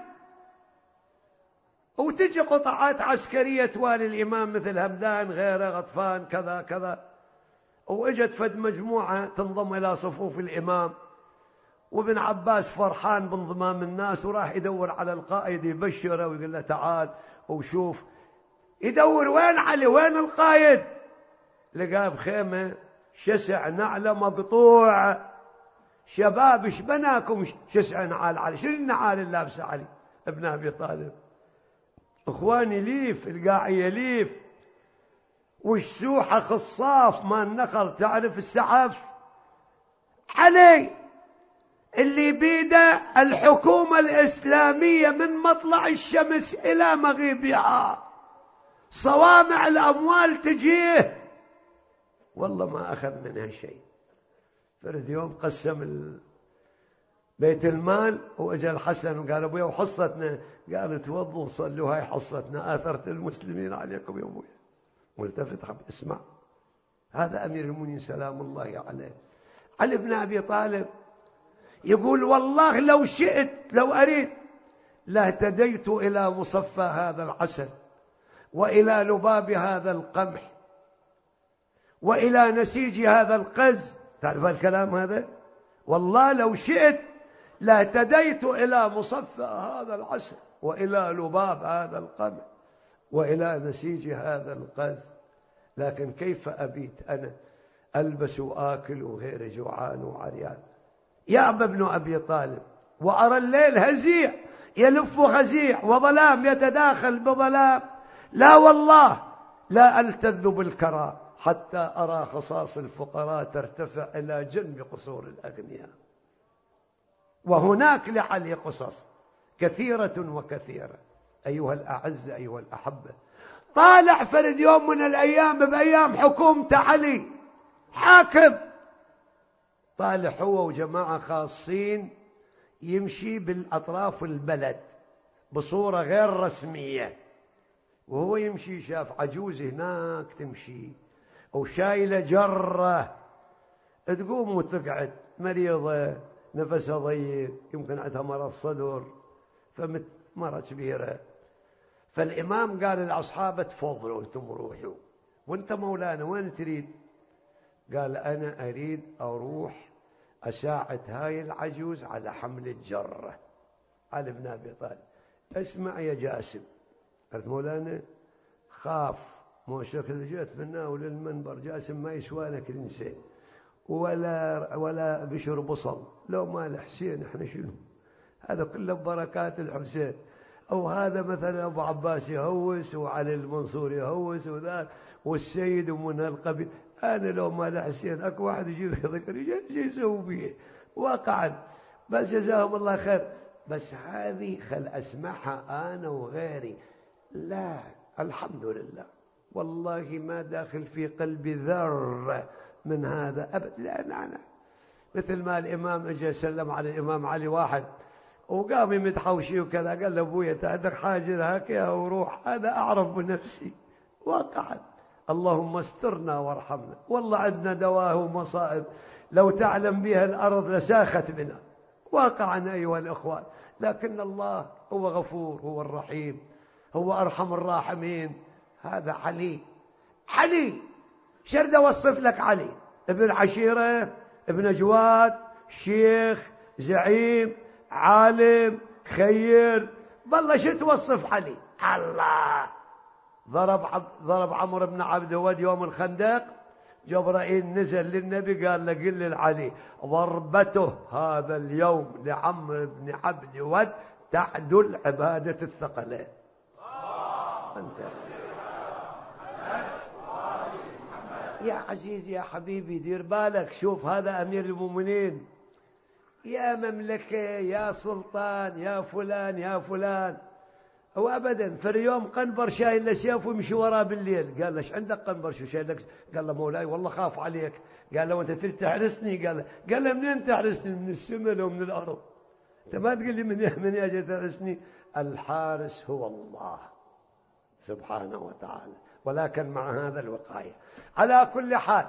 وتجي قطعات عسكرية توالي الإمام مثل همدان غيره غطفان كذا كذا، وإجت فد مجموعة تنضم إلى صفوف الإمام، وابن عباس فرحان بانضمام الناس وراح يدور على القائد يبشره ويقول له تعال وشوف. يدور وين علي وين القائد؟ لقاه بخيمة شسع نعلة مقطوع. شباب ايش بناكم شسع نعال علي؟ شنو النعال اللي لابسه علي ابن أبي طالب؟ اخواني ليف القاعية ليف، والسوحة خصاف ما النخل تعرف السعف. علي اللي بيده الحكومة الإسلامية من مطلع الشمس إلى مغيبها، صوامع الأموال تجيه والله ما أخذ منها شيء. فرد يوم قسم بيت المال وأجى الحسن وقال أبويا وحصتنا، قال توضوا صلوا هاي حصتنا آثرت المسلمين عليكم يا أبويا. ملتفت حب اسمع، هذا أمير المؤمنين سلام الله عليه علي بن أبي طالب يقول والله لو شئت لو أريد لاهتديت إلى مصفى هذا العسل وإلى لباب هذا القمح وإلى نسيج هذا القز. تعرف الكلام هذا؟ والله لو شئت لاهتديت إلى مصفى هذا العسل وإلى لباب هذا القمح وإلى نسيج هذا القز، لكن كيف أبيت أنا ألبس وآكل وغير جوعان وعريان. يعب ابن أبي طالب وأرى الليل هزيع يلف هزيع وظلام يتداخل بظلام، لا والله لا ألتذ بالكرى حتى أرى خصاص الفقراء ترتفع إلى جنب قصور الأغنياء. وهناك لعلي قصص كثيرة وكثيرة. أيها الأعز أيها الأحبة، طالع فرد يوم من الأيام بأيام حكومة علي حاكم، طالع هو وجماعة خاصين يمشي بالأطراف البلد بصورة غير رسمية، وهو يمشي شاف عجوز هناك تمشي وشايلة جرة تقوم وتقعد مريضة نفسها ضيق يمكن عندها مرض صدر فمرة كبيرة. فالإمام قال لأصحابه تفضلوا أنتم روحوا، وانت مولانا وين تريد؟ قال أنا أريد أروح أساعد هاي العجوز على حمل الجرة. علي بن أبي طالب اسمع يا جاسم، قلت مولانا خاف مو شكل جيت منه وللمنبر جاسم ما يسوى لك الإنسان ولا ولا قشر بصل لو ما الحسين احنا شنو هذا كله ببركات الحسين، أو هذا مثلا أبو عباس يهوس وعلي المنصور يهوس وذا والسيد ومن هالقبيل، أنا لو ما الحسين أكو واحد يجيب ذكر يجي يسوي به واقعا. بس جزاهم الله خير بس هذه خل أسمعها أنا وغيري. لا، الحمد لله، والله ما داخل في قلبي ذرة من هذا أبد. لأن أنا مثل ما الإمام أجي يسلم على الإمام علي واحد وقام يمدحوشي وكذا، قال له أبويا تعدك حاجة هكذا وروح، هذا أعرف بنفسي واقعا. اللهم استرنا وارحمنا، والله عندنا دواه ومصائب لو تعلم بها الأرض لساخت بنا واقعا أيها الأخوان. لكن الله هو غفور، هو الرحيم، هو أرحم الراحمين. هذا علي. علي شرد أوصف لك علي؟ ابن عشيرة، ابن جواد، شيخ، زعيم، عالم، خير، بالله شو توصف علي؟ الله ضرب عب... ضرب عمرو بن عبد الود يوم الخندق، جبرائيل نزل للنبي قال له قل للعلي ضربته هذا اليوم لعمرو بن عبد الود تعدل عبادة الثقلين. أنت يا عزيزي يا حبيبي دير بالك، شوف هذا أمير المؤمنين، يا مملكة، يا سلطان، يا فلان يا فلان، هو أبدا في اليوم قنبر شايل له سيف ويمشي وراه بالليل. قال له ايش عندك قنبر شو شايل لك؟ قال له مولاي والله خاف عليك. قال له وانت تريد تحرسني؟ قال له قال له منين تحرسني؟ من السماء لو من الأرض؟ انت ما تقول لي من من اجي تحرسني؟ الحارس هو الله سبحانه وتعالى، ولكن مع هذا الوقاية. على كل حال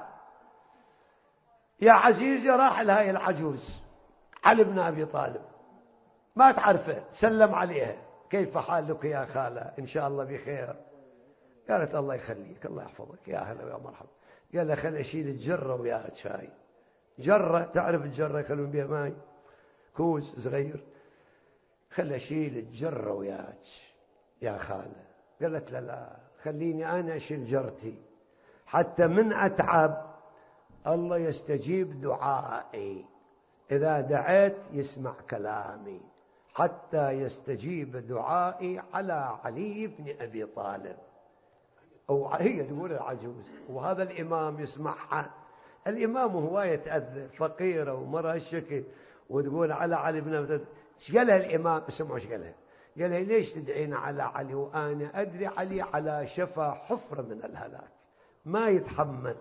يا عزيزي راح لهاي العجوز علي بن أبي طالب، ما تعرفه، سلم عليها، كيف حالك يا خالة؟ إن شاء الله بخير. قالت الله يخليك الله يحفظك يا هلا ويا مرحبا. قال له خل أشيل الجرة وياك شاي. جرة، تعرف الجرة يخلون بها ماي، كوز صغير، خل أشيل الجرة وياك يا خالة. قالت لا لا خليني أنا أشيل جرتي حتى من أتعب الله يستجيب دعائي، إذا دعيت يسمع كلامي، حتى يستجيب دعائي على علي بن أبي طالب. أو هي تقول العجوز وهذا الإمام يسمعها. الإمام هو يتأذى فقيرة ومرأة الشكل وتقول على علي بن أبي طالب. ايش قالها الإمام؟ اسمعوا ايش قالها. قالها ليش تدعين على علي وأنا أدري علي على شفا حفرة من الهلاك، ما يتحمل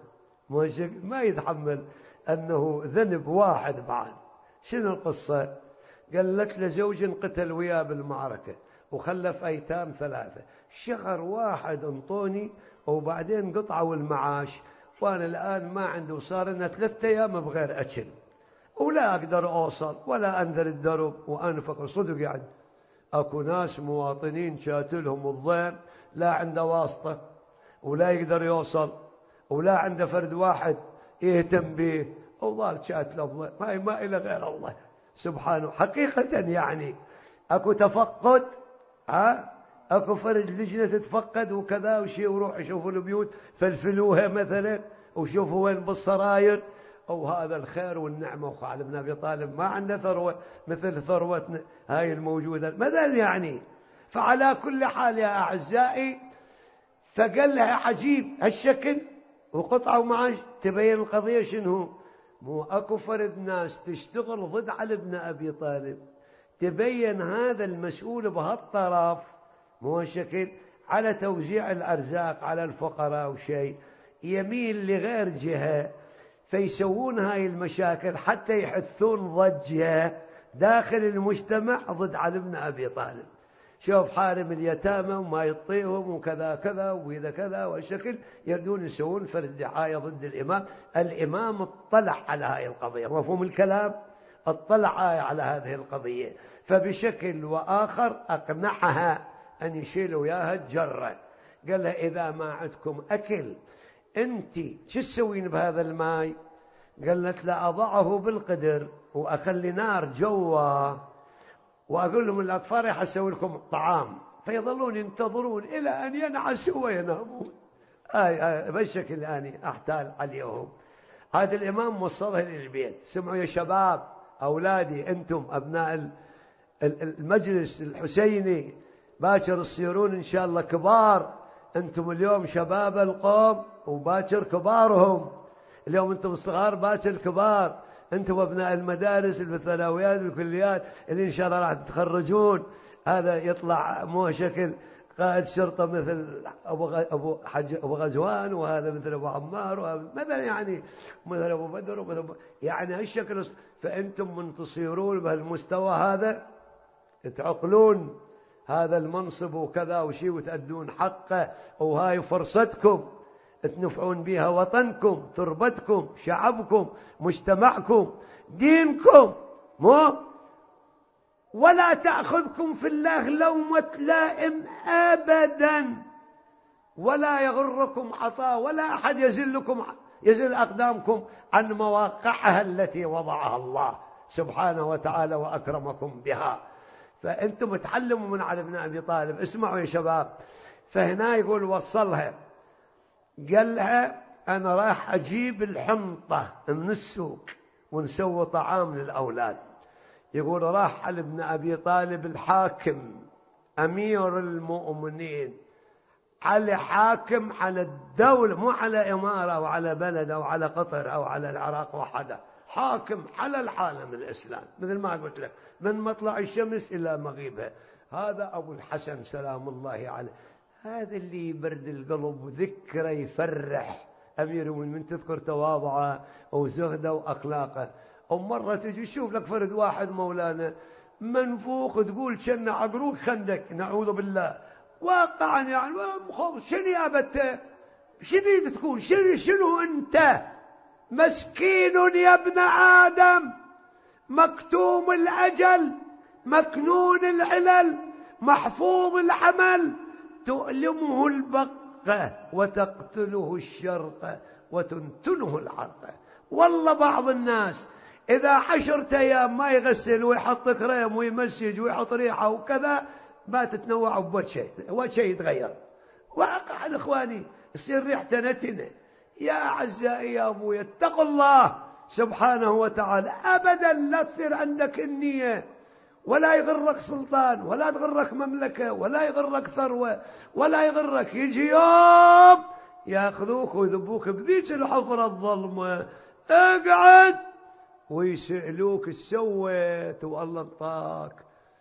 ما يتحمل أنه ذنب واحد بعد. شنو القصة؟ قالت له زوج قتل وياه بالمعركة وخلف أيتام ثلاثة، شهر واحد انطوني وبعدين قطعوا المعاش، وأنا الآن ما عندي، وصار لنا ثلاثة أيام بغير أكل ولا أقدر أوصل ولا أنذر الدرب وأنفق. صدق يعني أكو ناس مواطنين شاتلهم الضيم لا عنده واسطة ولا يقدر يوصل ولا عنده فرد واحد يهتم به، وظال شات الضيم ما ما إلى غير الله سبحانه. حقيقة يعني أكو تفقد، ها أكو فرد لجنة تتفقد وكذا وشي، وروح يشوفوا البيوت فلفلوها مثلا وشوفوا وين بالسراير، أو هذا الخير والنعمة. وعلي بن أبي طالب ما عنده ثروة مثل ثروتنا هاي الموجودة مثلا يعني. فعلى كل حال يا أعزائي، فقال لها عجيب هالشكل وقطعوا معاش. تبين القضية شنو؟ مو أكو فرد ناس تشتغل ضد علي بن أبي طالب، تبين هذا المسؤول بهالطرف مو شكل على توزيع الأرزاق على الفقراء وشيء، يميل لغير جهة، فيسوون هاي المشاكل حتى يحثون ضجة داخل المجتمع ضد علي بن أبي طالب. شوف حارم اليتامى وما يطيهم وكذا كذا وإذا كذا والشكل، يردون يسوون فرد دعاية ضد الإمام. الإمام اطلع على هاي القضية، مفهوم الكلام؟ اطلع على هذه القضية، فبشكل وآخر أقنعها أن يشيلوا وياها الجرة. قال لها إذا ما عندكم أكل أنت شو تسوين بهذا الماء؟ قالت لا أضعه بالقدر وأخلي نار جوا وأقول لهم الأطفال راح أسوي لكم طعام، فيظلون ينتظرون إلى أن ينعسوا وينامون. آي آي بالشكل الآني أحتال عليهم. هذا الإمام وصلها للبيت. سمعوا يا شباب، أولادي أنتم أبناء المجلس الحسيني باكر تصيرون إن شاء الله كبار، أنتم اليوم شباب القوم وباكر كبارهم، اليوم أنتم الصغار باكر كبار، أنتم أبناء المدارس الثانويات والكليات اللي إن شاء الله راح تتخرجون، هذا يطلع مو شكل قائد شرطة مثل أبو أبو حج أبو غزوان، وهذا مثل أبو عمار، وهذا مثلا يعني مثل أبو بدر ومثل أبو يعني هالشكل. فأنتم من تصيرون بهالمستوى هذا تعقلون هذا المنصب وكذا وشي وتأدون حقه، وهاي فرصتكم تنفعون بها وطنكم، تربتكم، شعبكم، مجتمعكم، دينكم. مو ولا تأخذكم في الله لومة لائم أبدا، ولا يغركم عطاء، ولا أحد يزلكم يزل أقدامكم عن مواقعها التي وضعها الله سبحانه وتعالى وأكرمكم بها. فأنتم تعلموا من علي بن أبي طالب. اسمعوا يا شباب، فهنا يقول وصلها، قال لها أنا راح أجيب الحنطة من السوق ونسوي طعام للأولاد. يقول راح علي بن أبي طالب الحاكم أمير المؤمنين، علي حاكم على الدولة، مو على إمارة أو على بلد أو على قطر أو على العراق وحده، حاكم على العالم الإسلام مثل ما قلت لك من مطلع الشمس إلى مغيبها. هذا أبو الحسن سلام الله عليه، هذا اللي يبرد القلب وذكره يفرح أمير المؤمنين من تذكر تواضعه وزهده وأخلاقه. أو مرة تجي تشوف لك فرد واحد مولانا منفوخ تقول شن عقروك خندك، نعوذ بالله، واقعا يعني شنو يا بته شديد تقول شنو شنو أنت مسكين يا ابن آدم، مكتوم الأجل، مكنون العلل، محفوظ العمل، تؤلمه البقة وتقتله الشرقة وتنتنه العرقة. والله بعض الناس إذا عشرة أيام ما يغسل ويحط كريم ويمسج ويحط ريحة وكذا ما تتنوع بوجه شيء، وشيء يتغير. واقع إخواني يصير ريحته نتنة. يا أعزائي يا أبوي اتقوا الله سبحانه وتعالى، أبدا لا تصير عندك النية، ولا يغرك سلطان، ولا تغرك مملكة، ولا يغرك ثروة، ولا يغرك يجي يوم ياخذوك ويذبوك بذيك الحفرة الظلمة، اقعد ويسألوك ايش سويت والله انطاك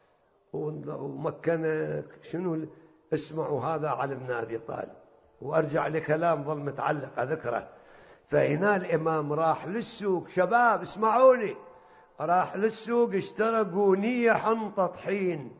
ومكنك شنو. اسمعوا هذا علي بن أبي طالب، وارجع لكلام ظل متعلق ذكره. فهنا الإمام راح للسوق، شباب اسمعوني، راح للسوق اشترى قونية حنطة طحين،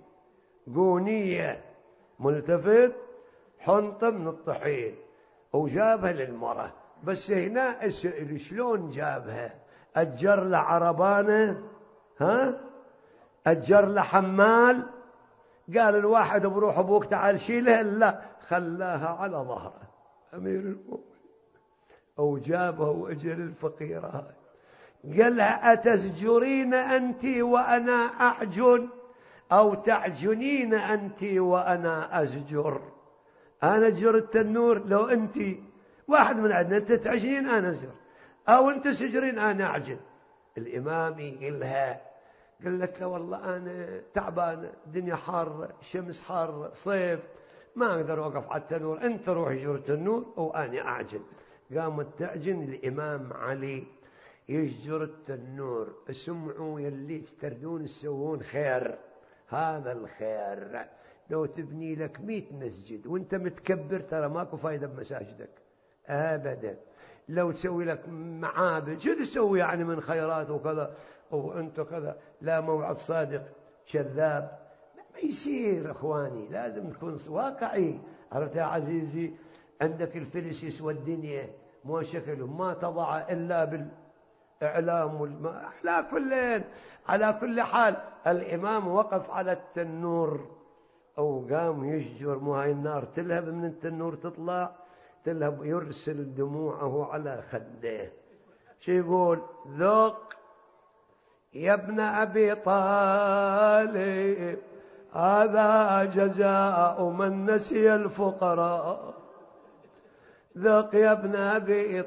قونية ملتفت حنطة من الطحين، وجابها للمرة. بس هنا اسأل شلون جابها؟ أجر له عربانة؟ ها؟ أجر له حمال؟ قال الواحد بروح أبوك تعال شيلها؟ لا، خلاها على ظهره أمير المؤمنين، أو جابها وأجر الفقيرة. قال لها أتزجرين أنت وأنا أعجن، أو تعجنين أنت وأنا أزجر؟ أنا أجر التنور لو أنت واحد من عندنا، أنت تعجنين أنا أزجر، أو أنت سجرين أنا أعجن. الإمام يقول لها، قالت له والله أنا تعبان، الدنيا حارة، الشمس حارة، صيف، ما أقدر أوقف على التنور، أنت روح جر التنور وأنا أعجن. قامت تعجن. الإمام علي يجر التنور. اسمعوا يلي تردون تسوون خير، هذا الخير لو تبني لك مئة مسجد وانت متكبر ترى ماكو فايدة بمساجدك أبدا. لو تسوي لك معابد شو تسوي يعني من خيرات وكذا وانت كذا، لا موعد صادق كذاب، ما يصير. اخواني لازم تكون واقعي. عرفت يا عزيزي؟ عندك الفلس يسوى الدنيا، مو شكله ما تضع إلا بالإعلام والما. على كل على كل حال الإمام وقف على التنور أو قام يشجر، مو هاي النار تلهب من التنور تطلع تلهب، يرسل دموعه على خده. شو يقول؟ ذوق يا ابن أبي طالب هذا جزاء من نسي الفقراء، ذوق يا ابن أبي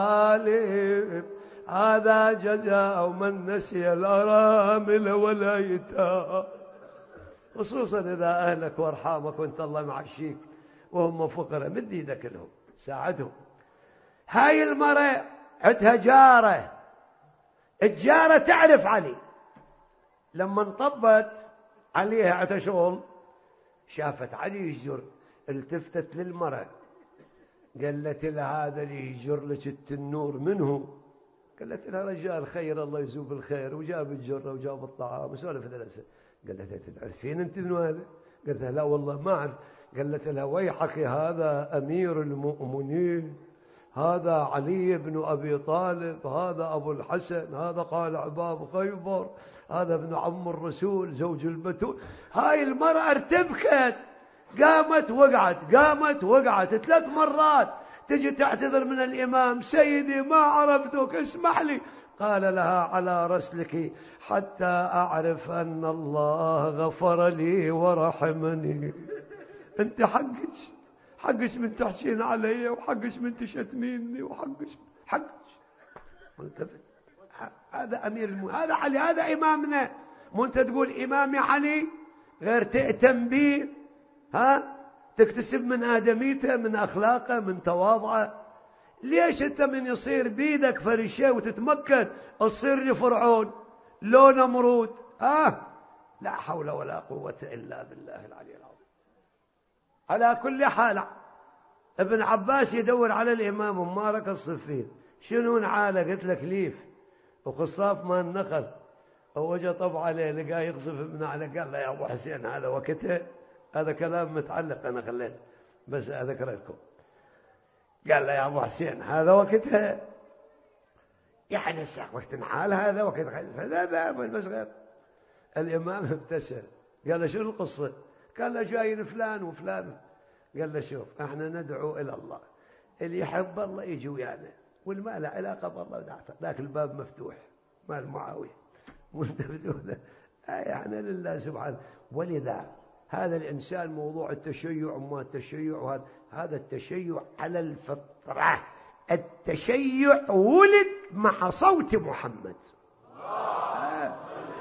طالب هذا جزاء من نسي الأرامل والأيتام. خصوصا إذا أهلك وارحامك وانت الله معشيك وهم فقراء، مد يدك لهم ساعدهم. هاي المرأة عندها جارة الجارة تعرف علي، لما انطبت عليها عتا شغل شافت علي يجر، التفتت للمرأة قالت لها هذا اللي يجر لك التنور منه؟ قالت لها رجال خير الله يجزوه بالخير، وجاب الجرة وجاب الطعام وسولف ثلاثة. قالت لها تعرفين انت من هذا؟ قالت لها لا والله ما اعرف. قالت لها ويحك هذا امير المؤمنين، هذا علي بن ابي طالب، هذا ابو الحسن، هذا قال عباب خيبر، هذا ابن عم الرسول زوج البتول. هاي المرأة ارتبكت، قامت وقعت، قامت وقعت ثلاث مرات، تجي تعتذر من الإمام: سيدي ما عرفتك اسمح لي. قال لها: على رسلك حتى أعرف أن الله غفر لي ورحمني. أنت حقك حقك من تحسين علي، وحقك من تشتميني، وحقك حقك. ملتفت. هذا أمير الم... هذا علي، هذا إمامنا. مو أنت تقول إمامي علي غير تأتم به؟ ها تكتسب من آدميته، من أخلاقه، من تواضعه. ليش أنت من يصير بيدك فرشة وتتمكن تصير لفرعون لو نمرود؟ آه لا حول ولا قوة إلا بالله العلي العظيم. على كل حال ابن عباس يدور على الإمام ومارك الصفين. شنو نعاله؟ قلت لك ليف وخصاف ما النخل. وجه طب عليه لقاه يقصف ابن على، قال له: يا أبو حسين هذا وقته. هذا كلام متعلق أنا خليت بس أذكر لكم. قال له: يا أبو حسين هذا وقتها، يعني الساق وقت نحال، هذا وقت هذا بس غير. الإمام ابتسم قال له: شنو القصة؟ قال له: جايين فلان وفلان. قال له: شوف احنا ندعو إلى الله، اللي يحب الله يجي ويانا، واللي ما له علاقة بالله ودعته. ذاك الباب مفتوح مال معاوية وانت بتقول احنا لله سبحانه. ولذا هذا الإنسان موضوع التشيع وما التشيع، وهذا هذا التشيع على الفطرة. التشيع ولد مع صوت محمد. آه.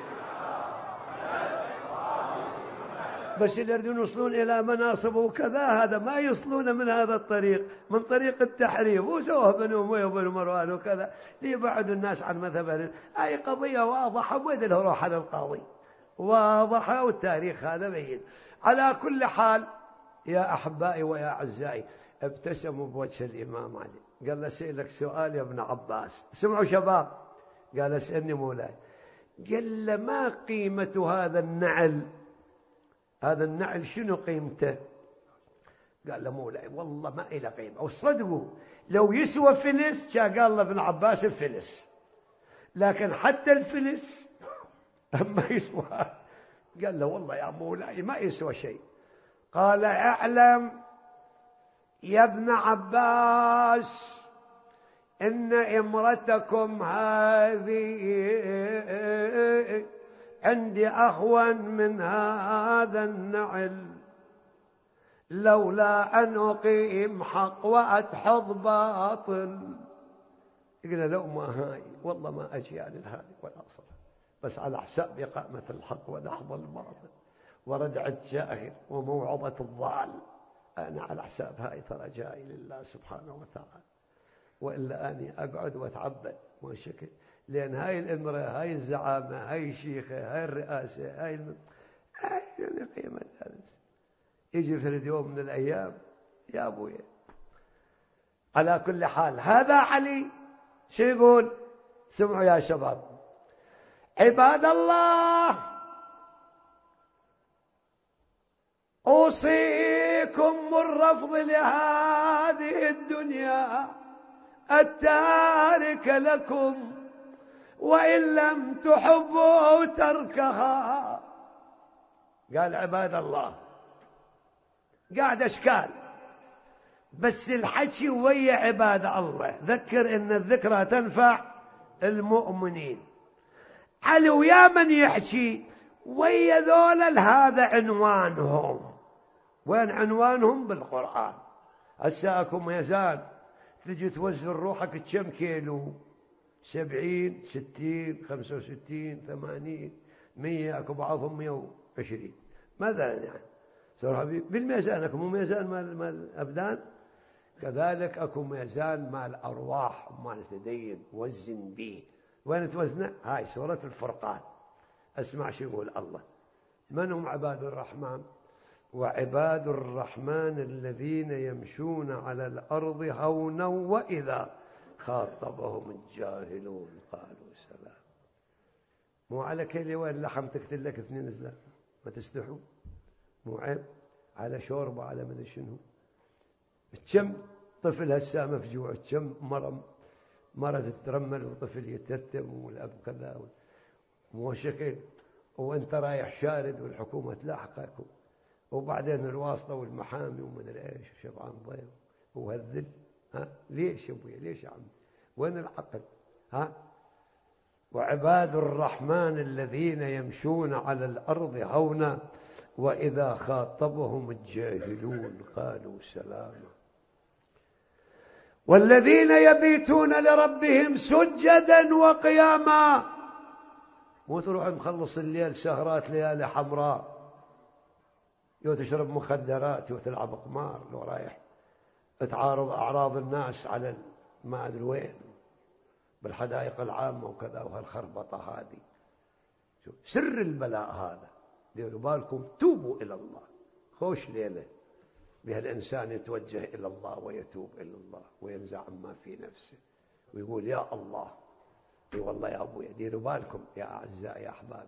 بس اللي يريدون يوصلون إلى مناصب وكذا، هذا ما يصلون من هذا الطريق، من طريق التحريف. وسواه بنو أمية وبنو مروان وكذا ليبعد الناس عن مذهب. أي قضية واضحة، وإذا له روح على القاضي واضحة، والتاريخ هذا بين. على كل حال يا أحبائي ويا أعزائي، ابتسموا بوجه الإمام علي. قال له: سألك سؤال يا ابن عباس. سمعوا شباب. قال: اسألني مولاي. قال له: ما قيمة هذا النعل؟ هذا النعل شنو قيمته؟ قال له: مولاي والله ما إله قيمة. وصدقوا لو يسوى فلس قال له ابن عباس الفلس، لكن حتى الفلس ما يسوى. قال له: والله يا مولاي ما يسوى شيء. قال: اعلم يا ابن عباس إن امرتكم هذه عندي أهون من هذا النعل، لولا أن أقيم حق وأدحض باطل. قلنا: لو ما هاي والله ما أجي يعني هذه ولا أصل، بس على حساب إقامة الحق ودحض الباطل وردع الجاهل وموعظة الضال. أنا على حساب هاي ترى جاي لله سبحانه وتعالى، وإلا أني أقعد وأتعبد ما شكل. لأن هاي الإمرة، هاي الزعامة، هاي الشيخة، هاي الرئاسة، هاي الم... هاي يعني قيمة الناس. يجي في يوم من الأيام يا أبويا. على كل حال هذا علي شو يقول؟ سمعوا يا شباب. عباد الله، أوصيكم بالرفض لهذه الدنيا التارك لكم، وإن لم تحبوا تركها. قال: عباد الله. قاعد أشكال، بس الحكي ويا عباد الله. ذكر إن الذكرى تنفع المؤمنين. علي ويا من يحكي ويا ذولا، هذا عنوانهم. وين عنوانهم؟ بالقرآن. هساكم يزال تجي توزن روحك كم كيلو؟ سبعين، ستين، خمسة وستين، ثمانين، مية. أكو بعضهم مية وعشرين مثلا. يعني سور حبيب بالميزان. أكو ميزان مال مال الأبدان، كذلك أكو ميزان مال الأرواح ومال التدين. وزن به وين توزنه؟ هاي سورة الفرقان. اسمع شو يقول الله: من هم عباد الرحمن؟ وعباد الرحمن الذين يمشون على الأرض هونا وإذا خاطبهم الجاهلون قالوا سلام. مو على كيلي وين لحم تقتل لك اثنين زلام، ما تستحوا؟ مو عيب؟ على شوربة، على مدري شنو. كم طفل هسه مفجوع، كم مرة مرة تترمل وطفل يتتم والأب كذا، مو شكل، وانت رايح شارد والحكومة تلاحقك، وبعدين الواسطة والمحامي ومدري ايش شبعان ضيف وهذل. ها ليش يا ابويا؟ ليش يا عم؟ وين العقل؟ ها وعباد الرحمن الذين يمشون على الأرض هونا وإذا خاطبهم الجاهلون قالوا سلاما. والذين يبيتون لربهم سجدا وقياما. مو تروح مخلص الليل سهرات ليالي حمراء، يو تشرب مخدرات، يو تلعب قمار، لو رايح تعارض أعراض الناس على ما أدري وين بالحدائق العامة وكذا، وهالخربطة هذه. سر البلاء هذا، ديروا بالكم، توبوا إلى الله. خوش ليلة بها الإنسان يتوجه إلى الله ويتوب إلى الله وينزع ما في نفسه ويقول يا الله. اي والله يا أبويا، ديروا بالكم يا أعزائي يا أحباب.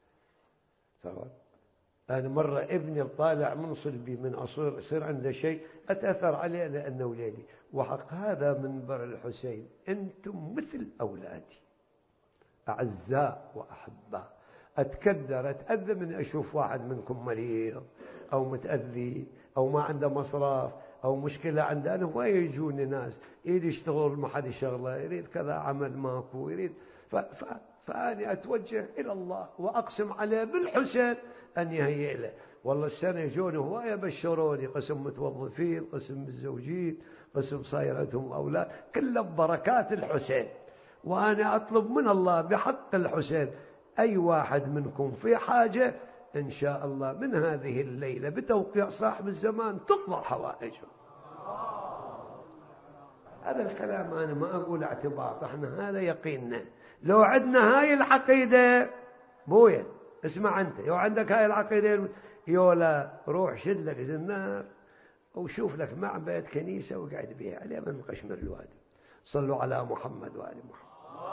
أنا مرة ابني طالع من صلبي من أصير يصير عنده شيء أتأثر عليه لأنه ولادي، وحق هذا منبر الحسين، أنتم مثل أولادي أعزاء وأحباء. أتكدر أتأذى من أشوف واحد منكم مريض أو متأذي أو ما عنده مصرف أو مشكلة عنده. أنا هو يجوني ناس يريد يشتغل ما حد يشغله، يريد كذا عمل ماكو، يريد ف... ف... فأنا أتوجه إلى الله وأقسم عليه بالحسين أن يهيئ له. والله السنة يجوني هواية بشروني، قسم متوظفين، قسم الزوجين، قسم صايرتهم أولاد، كله ببركات الحسين. وأنا أطلب من الله بحق الحسين أي واحد منكم في حاجة إن شاء الله من هذه الليلة بتوقيع صاحب الزمان تقضى حوائجه. هذا الكلام أنا ما أقول اعتباط، احنا هذا يقيننا. لو عندنا هاي العقيدة بويا، اسمع أنت، لو عندك هاي العقيدة يولا روح شد لك زنار وشوف لك معبد كنيسة وقعد بها عليه من قشمر الوادي. صلوا على محمد وآل محمد.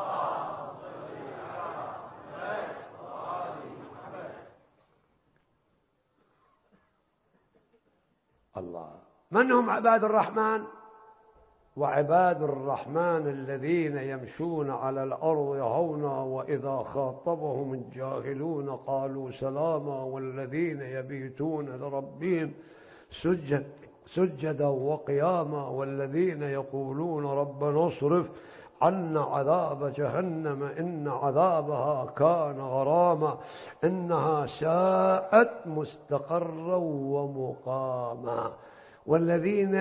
الله. من هم عباد الرحمن؟ وعباد الرحمن الذين يمشون على الأرض هونا وإذا خاطبهم الجاهلون قالوا سلاما. والذين يبيتون لربهم سجد سجدا وقياما. والذين يقولون ربنا اصرف عنا عذاب جهنم إن عذابها كان غراما إنها ساءت مستقرا ومقاما. والذين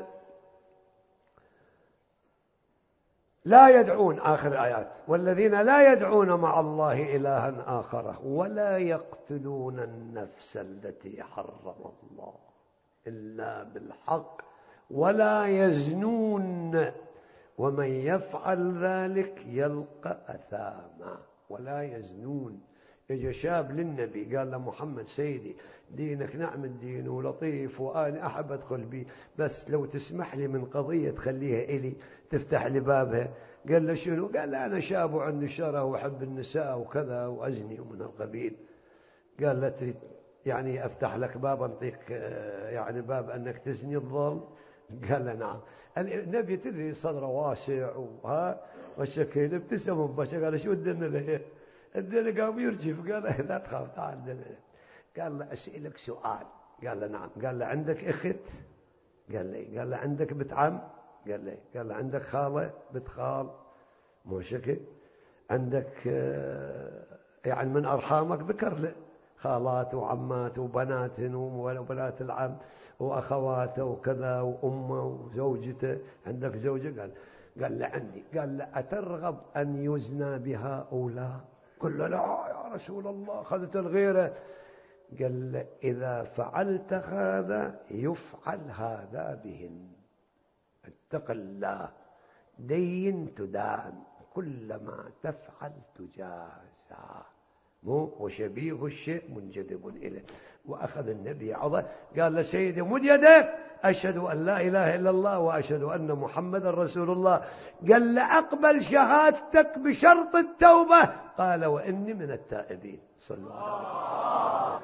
لا يدعون، آخر آيات، والذين لا يدعون مع الله إلها آخر ولا يقتلون النفس التي حرم الله إلا بالحق ولا يزنون ومن يفعل ذلك يلقى أثاما. ولا يزنون. يجي شاب للنبي قال له محمد سيدي دينك نعم الدين ولطيف وأنا أحب أدخل بي، بس لو تسمح لي من قضية تخليها إلي تفتح لي بابها. قال له شنو؟ قال له أنا شاب وعندي شرع وأحب النساء وكذا وأزني ومن القبيل. قال له تريد يعني أفتح لك باب أنطيك يعني باب أنك تزني الظل؟ قال له نعم. النبي تدري صدره واسع وها والشكل ابتسم مباشر. قال شو الدنيا له؟ الدنيا قام يرجف. قال له لا تخاف تعال الدنيا. قال له أسألك سؤال. قال له نعم. قال له عندك أخت؟ قال لي. قال له عندك بنت عم؟ قال لي. قال له عندك خالة بنت خال؟ مو شكل. عندك يعني من أرحامك ذكر له خالات وعمات وبنات وبنات العم وأخواته وكذا وأمه وزوجته. عندك زوجة؟ قال قال له عندي. قال له أترغب أن يزنى بها أو لا؟ قال له لا يا رسول الله أخذت الغيرة. قال له إذا فعلت هذا يفعل هذا بهن. اتق الله دين تدان كلما تفعل تجازى، مو وشبيه الشيء منجذب إليه. وأخذ النبي عضه قال لسيدي مد يدك، أشهد أن لا إله إلا الله وأشهد أن محمد رسول الله. قال له أقبل شهادتك بشرط التوبة. قال وإني من التائبين. صلوا على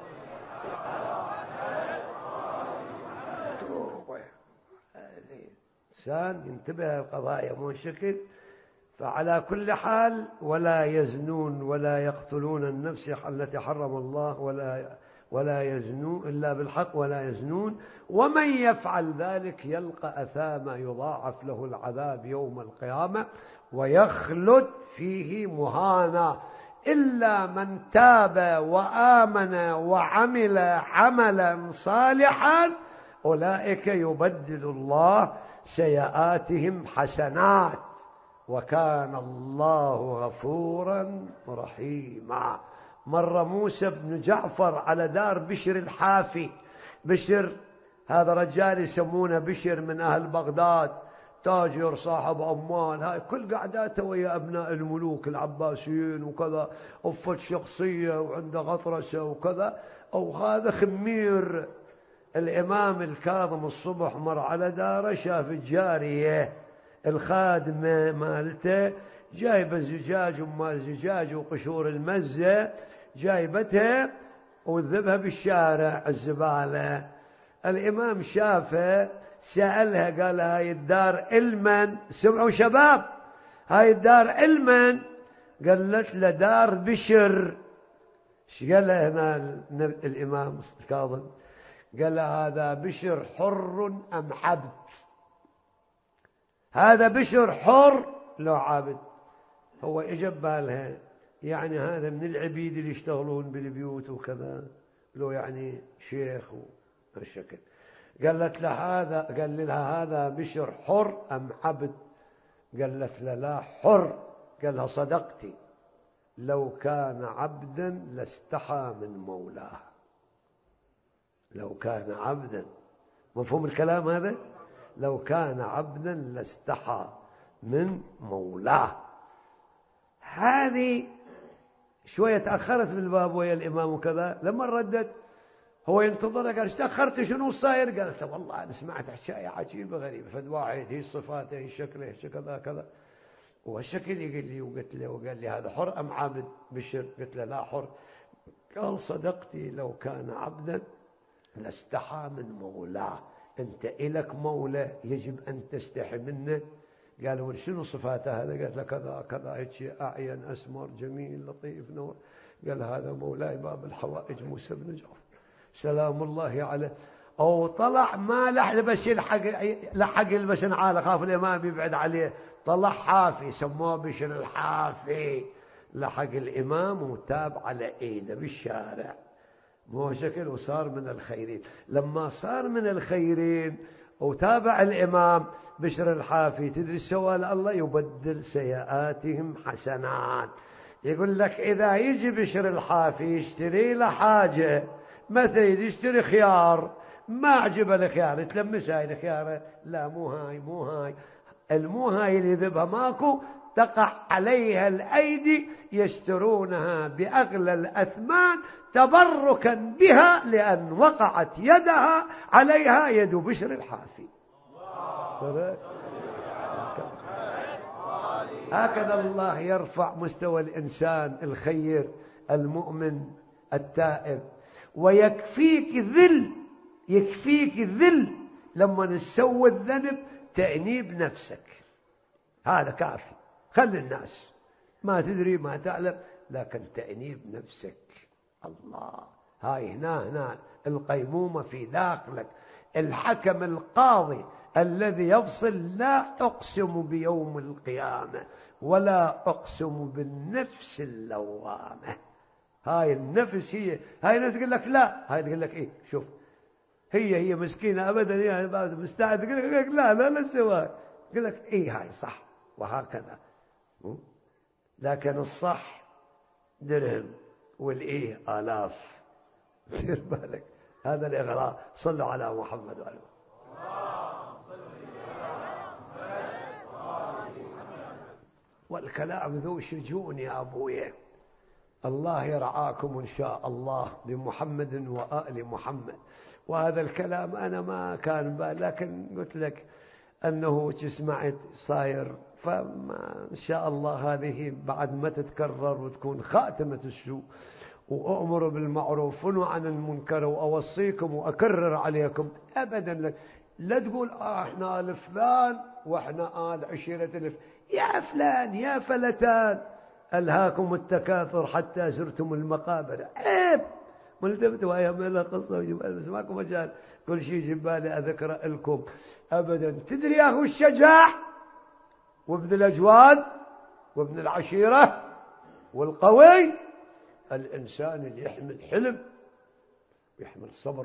توبة. إنسان ينتبه القضايا مو شكل. فعلى كل حال ولا يزنون ولا يقتلون النفس التي حرم الله ولا ولا يزنون إلا بالحق ولا يزنون، ومن يفعل ذلك يلقى أثاما يضاعف له العذاب يوم القيامة ويخلد فيه مهانا، إلا من تاب وآمن وعمل عملا صالحا أولئك يبدل الله سيئاتهم حسنات وكان الله غفورا رحيما. مر موسى بن جعفر على دار بشر الحافي. بشر هذا رجال يسمونه بشر من أهل بغداد، تاجر صاحب أموال، هاي كل قعداته ويا أبناء الملوك العباسيين وكذا، أفت شخصية وعنده غطرسة وكذا. أو هذا خمير. الإمام الكاظم الصبح مر على داره شاف الجارية الخادمة مالته جايبة زجاج ومال زجاج وقشور المزة جايبتها وذبها بالشارع الزبالة. الإمام شافه سألها قال هاي الدار المن؟ سمعوا شباب هاي الدار المن؟ قالت له دار بشر. ايش قال له هنا الإمام الكاظم؟ قال له هذا بشر حر أم عبد؟ هذا بشر حر لو عبد؟ هو اجب بالها يعني هذا من العبيد اللي يشتغلون بالبيوت وكذا، لو يعني شيخ وهالشكل. قالت له هذا قال لها هذا بشر حر أم عبد؟ قالت له لا حر. قال لها صدقتي، لو كان عبدا لاستحى من مولاه. لو كان عبدا، مفهوم الكلام هذا؟ لو كان عبدا لاستحى من مولاه. هذه شوية تأخرت من الباب ويا الإمام وكذا. لما ردت هو ينتظر قال ايش تأخرت شنو صاير؟ قالت والله أنا سمعت حكاية عجيبة غريبة، فد واحد هي صفاته هي شكله هي كذا كذا والشكل يقول لي. وقلت له وقال لي هذا حر أم عبد بشر؟ قلت له لا حر. قال صدقتي، لو كان عبدا لاستحى من مولاه. أنت إلك مولى يجب أن تستحي منه. قالوا شنو صفاته هذا؟ قالت له كذا كذا هيك أعين أسمر جميل لطيف نور. قال هذا مولاي باب الحوائج موسى بن جعفر سلام الله عليه. أو طلع ما لح لبس يلحق لحق يلبس نعاله، خاف الإمام يبعد عليه، طلع حافي سموه بشر الحافي. لحق الإمام وتاب على إيده بالشارع مو شكل، وصار من الخيرين. لما صار من الخيرين وتابع الإمام بشر الحافي، تدري سوال الله يبدل سيئاتهم حسنات. يقول لك إذا يجي بشر الحافي يشتري له حاجة، مثل يشتري خيار ما عجب الخيار يتلمس هاي الخيارة، لا مو هاي مو هاي المو هاي اللي ذبها ماكو، تقع عليها الأيدي يشترونها بأغلى الأثمان تبركا بها لأن وقعت يدها عليها يد بشر الحافي. هكذا الله يرفع مستوى الإنسان الخير المؤمن التائب. ويكفيك ذل، يكفيك ذل لما نسوي الذنب تأنيب نفسك، هذا كافي. خلي الناس ما تدري ما تعلم، لكن تأنيب نفسك. الله هاي هنا هنا القيمومة في داخلك. الحكم القاضي الذي يفصل لا أقسم بيوم القيامة ولا أقسم بالنفس اللوامة. هاي النفس هي هاي الناس تقول لك لا، هاي تقول لك إيه شوف هي هي مسكينة أبدا هي مستعد تقول لك لا لا لا سوا، يقول لك إيه هاي صح وهكذا. لكن الصح درهم والإيه آلاف. دير بالك هذا الإغراء. صلوا على محمد وعلى والكلام ذو شجون يا أبويا. الله يرعاكم إن شاء الله بمحمد وآل محمد. وهذا الكلام أنا ما كان بال، لكن قلت لك أنه سمعت صاير، فما إن شاء الله هذه بعد ما تتكرر وتكون خاتمة السوء. وأؤمر بالمعروف ونهى عن المنكر، وأوصيكم وأكرر عليكم أبدا لا, لا تقول آه إحنا آل فلان وإحنا آل عشيرة الف. يا فلان يا فلتان ألهاكم التكاثر حتى زرتم المقابر. عيب ملتفتوا أيام لها قصة وجبال، بس ماكو مجال كل شيء جبالي أذكر لكم أبدا. تدري يا أخو الشجاع وابن الأجواد وابن العشيرة والقوي الإنسان اللي يحمل حلم ويحمل صبر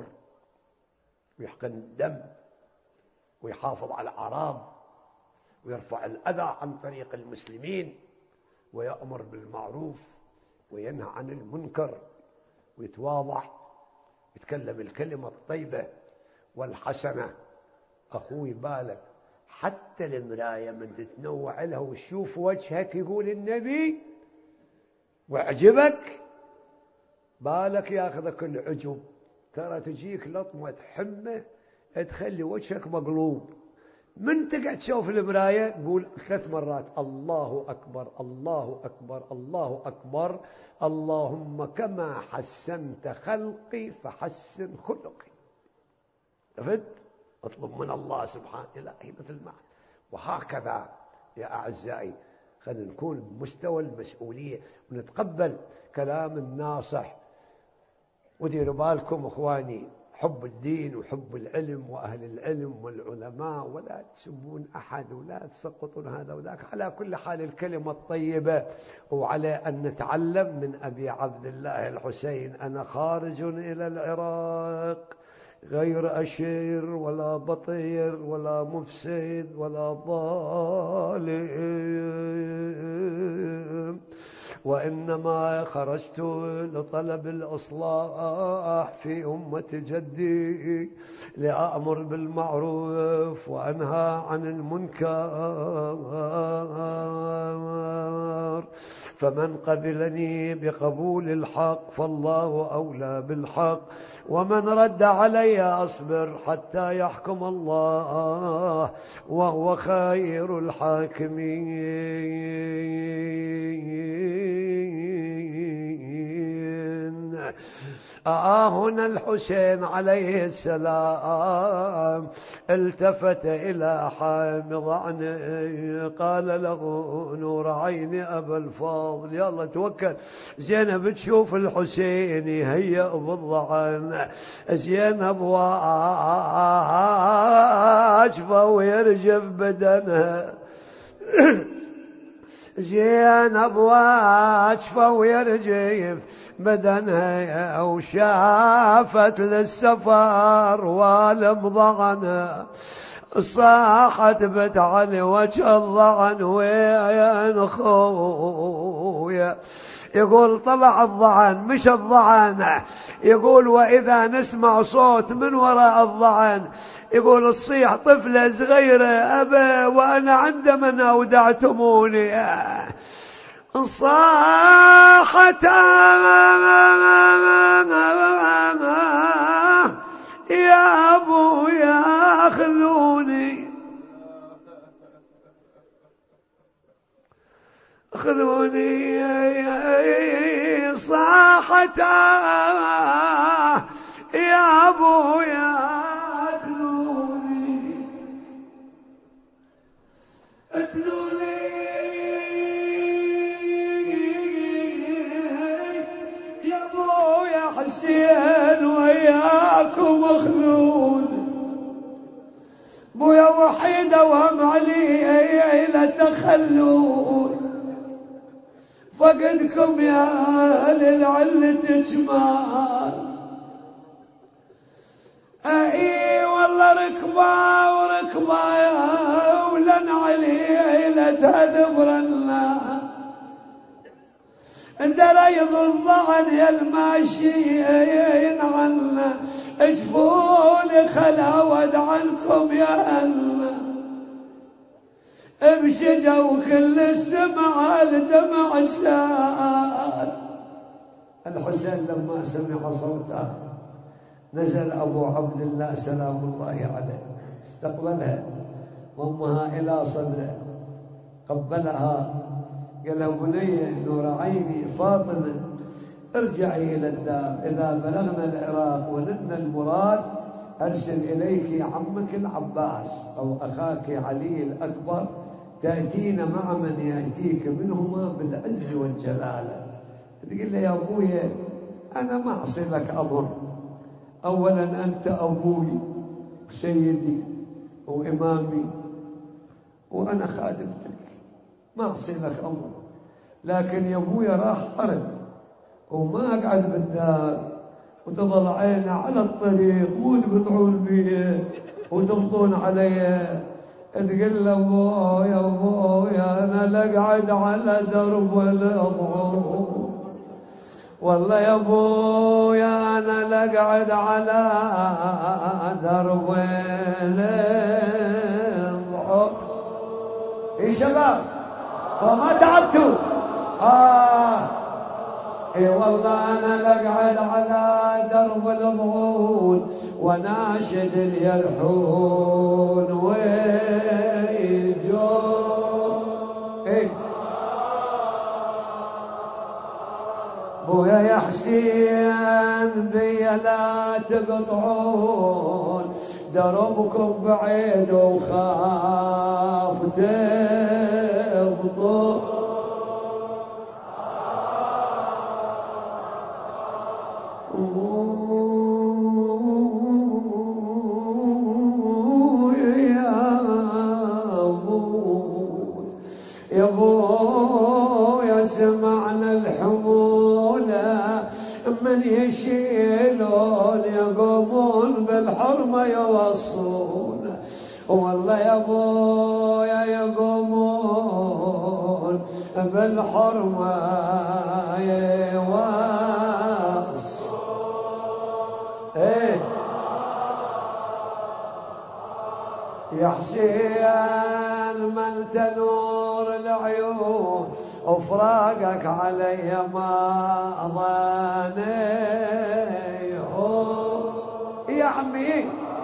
ويحقن الدم ويحافظ على الأعراض ويرفع الأذى عن طريق المسلمين ويأمر بالمعروف وينهى عن المنكر ويتواضع، يتكلم الكلمة الطيبة والحسنة. أخوي بالك حتى المراية من تتنوع له وتشوف وجهك يقول النبي وعجبك، بالك ياخذك العجب، ترى تجيك لطمة حمة تخلي وجهك مقلوب. من تقعد تشوف المراية قول ثلاث مرات الله أكبر الله أكبر الله أكبر، اللهم كما حسنت خلقي فحسن خلقي. عرفت؟ اطلب من الله سبحانه إلهي مثل ما. وهكذا يا أعزائي خلينا نكون بمستوى المسؤولية ونتقبل كلام الناصح. وديروا بالكم إخواني، حب الدين وحب العلم وأهل العلم والعلماء، ولا تسبون أحد ولا تسقطون هذا وذاك. على كل حال الكلمة الطيبة، وعلى أن نتعلم من أبي عبد الله الحسين: أنا خارج إلى العراق غير أشير ولا بطير ولا مفسد ولا ظالم، وإنما خرجت لطلب الإصلاح في أمة جدي، لأأمر بالمعروف وأنهى عن المنكر، فمن قبلني بقبول الحق فالله أولى بالحق، ومن رد علي أصبر حتى يحكم الله وهو خير الحاكمين. آه هنا الحسين عليه السلام التفت إلى حامض عنه قال له: نور عيني أبا الفاضل، يلا توكل. زينب تشوف الحسين يهيأ بالضعن، زينب واجفة ويرجف بدنها زينب واجفة ويرجف بدنها، أو شافت للسفر والمضغن، صاحت بتعلي وجه الضعن وين خويا. يقول طلع الضعن مش الضعن، يقول وإذا نسمع صوت من وراء الضعن يقول الصيح طفلة صغيرة أبا وأنا عندما أودعتموني، صاحت يا أبو ياخذوني خذوني، صاحت يا أبو ياخذوني اخذوني يا أبو يا حسين وياكم اخذوني، بويا وحيدة وهم علي لا تخلون، فقدكم يا أهل العلة جمال. أي والله ركبة وركبة يا ولن علي لا تذبرنا، دريض الضعن يا الماشيين عنا، اشفوني خلاود عنكم يا الله. بشجا وكل السمع الدمع الشاد. الحسين لما سمع صوته نزل أبو عبد الله سلام الله عليه استقبلها وامها إلى صدره قبلها قال لها بني نور عيني فاطمة ارجعي إلى الدار، إذا بلغنا العراق ونلنا المراد أرسل إليك عمك العباس أو أخاك علي الأكبر تأتين مع من يأتيك منهما بالعز والجلالة. تقول لي يا أبويا أنا ما أعصي لك أمر، أولا أنت أبوي سيدي وإمامي وأنا خادمتك ما أعصي لك أمر، لكن يا أبويا راح أرد وما أقعد بالدار وتظل عينه على الطريق مو تقطعون بيه وتبطون عليه. تقول له أبويا أبويا أنا لقعد على درب الأضعون، والله يا أبويا أنا لقعد على درب الأضعون. إيه شباب فما تعبتوا؟ آه اي والله انا لقعد على درب الضعون وناشد اليرحون ويجون. اي بويا يا حسين بي لا تقطعون دربكم بعيد وخاف تهبطون. يا ابويا سمعنا الحمولة من يشيلون يقومون بالحرمة يوصون، والله يا ابويا يقومون بالحرمة يوصون. ايه يا حسين من تنور العيون وفراقك علي ما ظنيه. يا عمي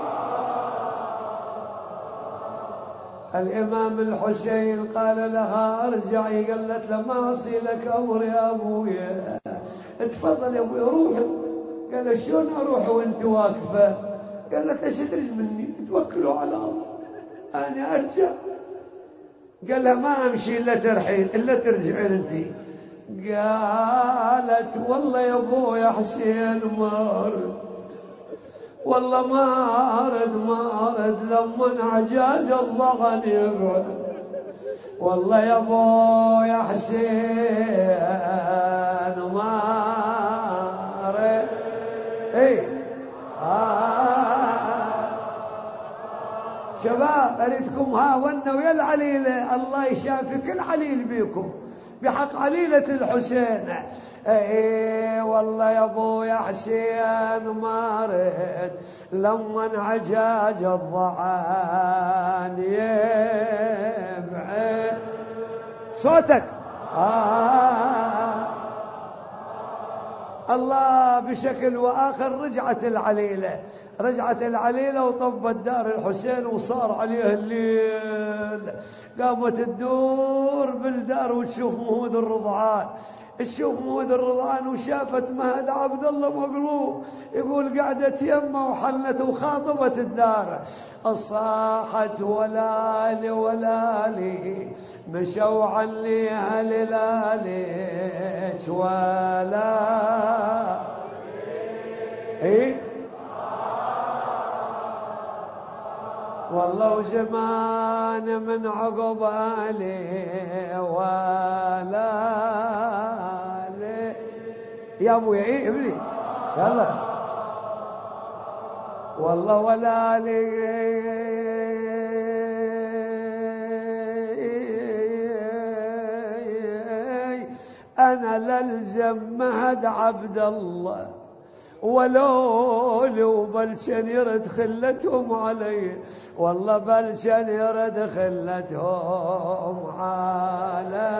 الإمام الحسين قال لها ارجعي، قالت له ما أعصي لك أمر يا أبويا، تفضل يا أبويا روحي. قال شلون أروح وأنت واقفة؟ قالت ايش تريد مني؟ توكلوا على الله أنا أرجع. قال لها ما أمشي إلا ترحيل إلا ترجعين أنتي. قالت والله يا أبويا حسين ما أرد، والله ما أرد ما أرد لما عجاج الضغن يبعد، والله يا أبويا حسين ما أرد. إيه آه. شباب أريدكم هاونا ويا العليلة الله يشافي كل عليل بيكم بحق عليلة الحسين. اي والله يا ابويا حسين ما رد لما عجاج الضعان يبعد. صوتك آه. الله بشكل واخر رجعت العليلة رجعت العليلة وطبت دار الحسين وصار عليها الليل. قامت تدور بالدار وتشوف مهود الرضعان تشوف مهود الرضعان وشافت مهد عبد الله مقلوب يقول قعدت يمه وحلت وخاطبت الدار. صاحت ولالي ولالي مشوا عني هلاليك ولا ايه والله وزمان من عقب علي ولا لي. يا ابويا ايه ابني يلا والله ولا لي انا للزم مهد عبد الله ولولي وبلشن يرد خلتهم علي، والله بلشن يرد خلتهم علي.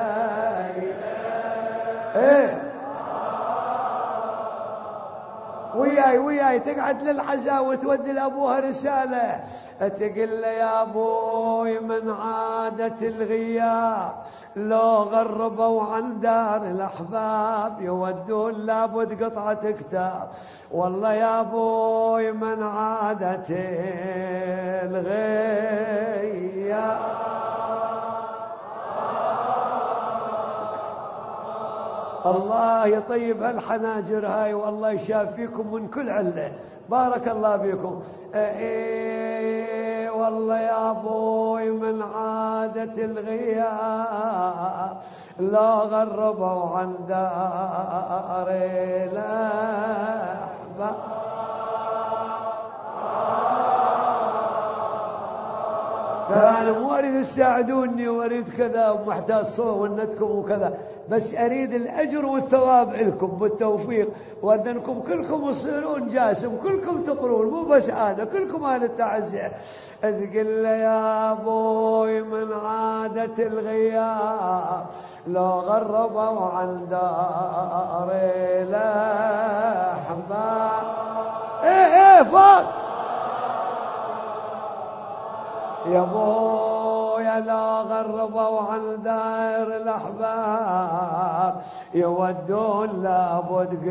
ايه وياي وياي تقعد للعزاء وتودي لأبوها رسالة تقول له يا أبوي من عادة الغياب لو غربوا عن دار الأحباب يودون لابد قطعة كتاب. والله يا أبوي من عادة الغياب الله يطيب هالحناجر هاي والله يشافيكم من كل علة. بارك الله بكم. ايه والله يا ابوي من عادة الغياب لا غربوا عن دار الأحباب. ترى أنا مو أريد تساعدوني وأريد كذا ومحتاج صونتكم وكذا، بس أريد الأجر والثواب لكم بالتوفيق، وأريد أنكم كلكم تصيرون جاسم، كلكم تقرون مو بس أنا، كلكم أهل التعزية. تقول له يا أبوي من عادة الغياب لو غربوا عن دار الأحباب. إيه إيه فاق يا ابويا لا غربوا عن دار الأحباب يودون لابد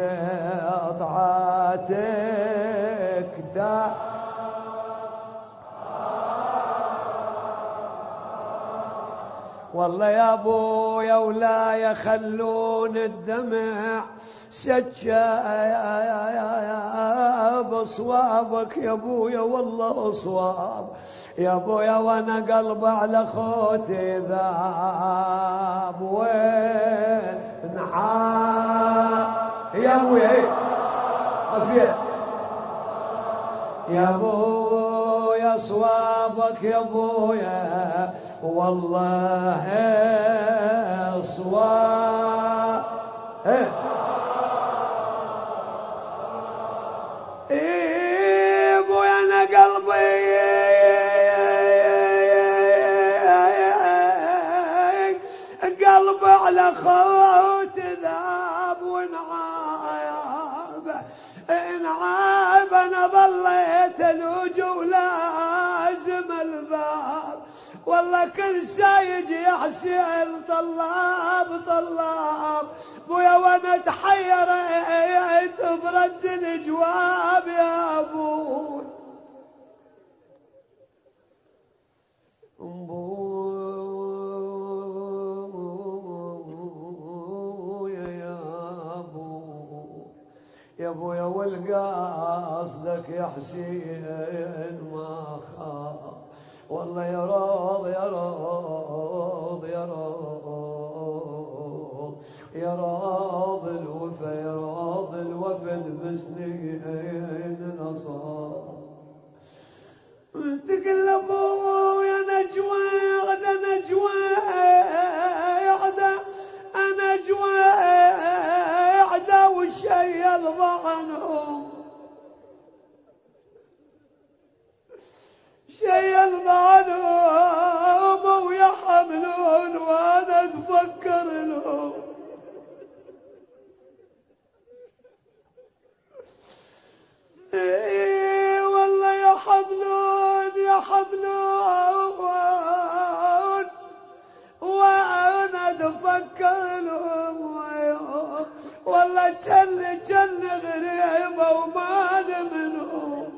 قطعتك كتاب. والله يا ابويا ولا يخلون الدمع سجاب اصوابك يا ابويا والله اصواب يا ابويا وانا قلبي على خوتي ذاب وين عام يا ابويا افيه يا ابويا صوابك يا ابويا والله صواب ايه ابويا انا قلبي قلبي على خوت ذاب وانعاب انعاب انا ظليت الوج ولازم الباب والله كل شي يجي حسين طلاب طلاب بويا وانا تحيرت برد الجواب يا ابوي ابويا يا ابو يا ابويا والقاصدك يا حسين ما خاف والله يا راض يا راض يا راض يا راض الوفا يا راض الوفد بسنين نصار تقلبوا يا نجوى غدا نجوى غدا انا جوى غدا والشي يرضى عنهم شي الظالم ويحملون وانا اتفكر لهم ايه والله يحملون يحملون وانا اتفكر لهم والله جن جن غريبه وما منهم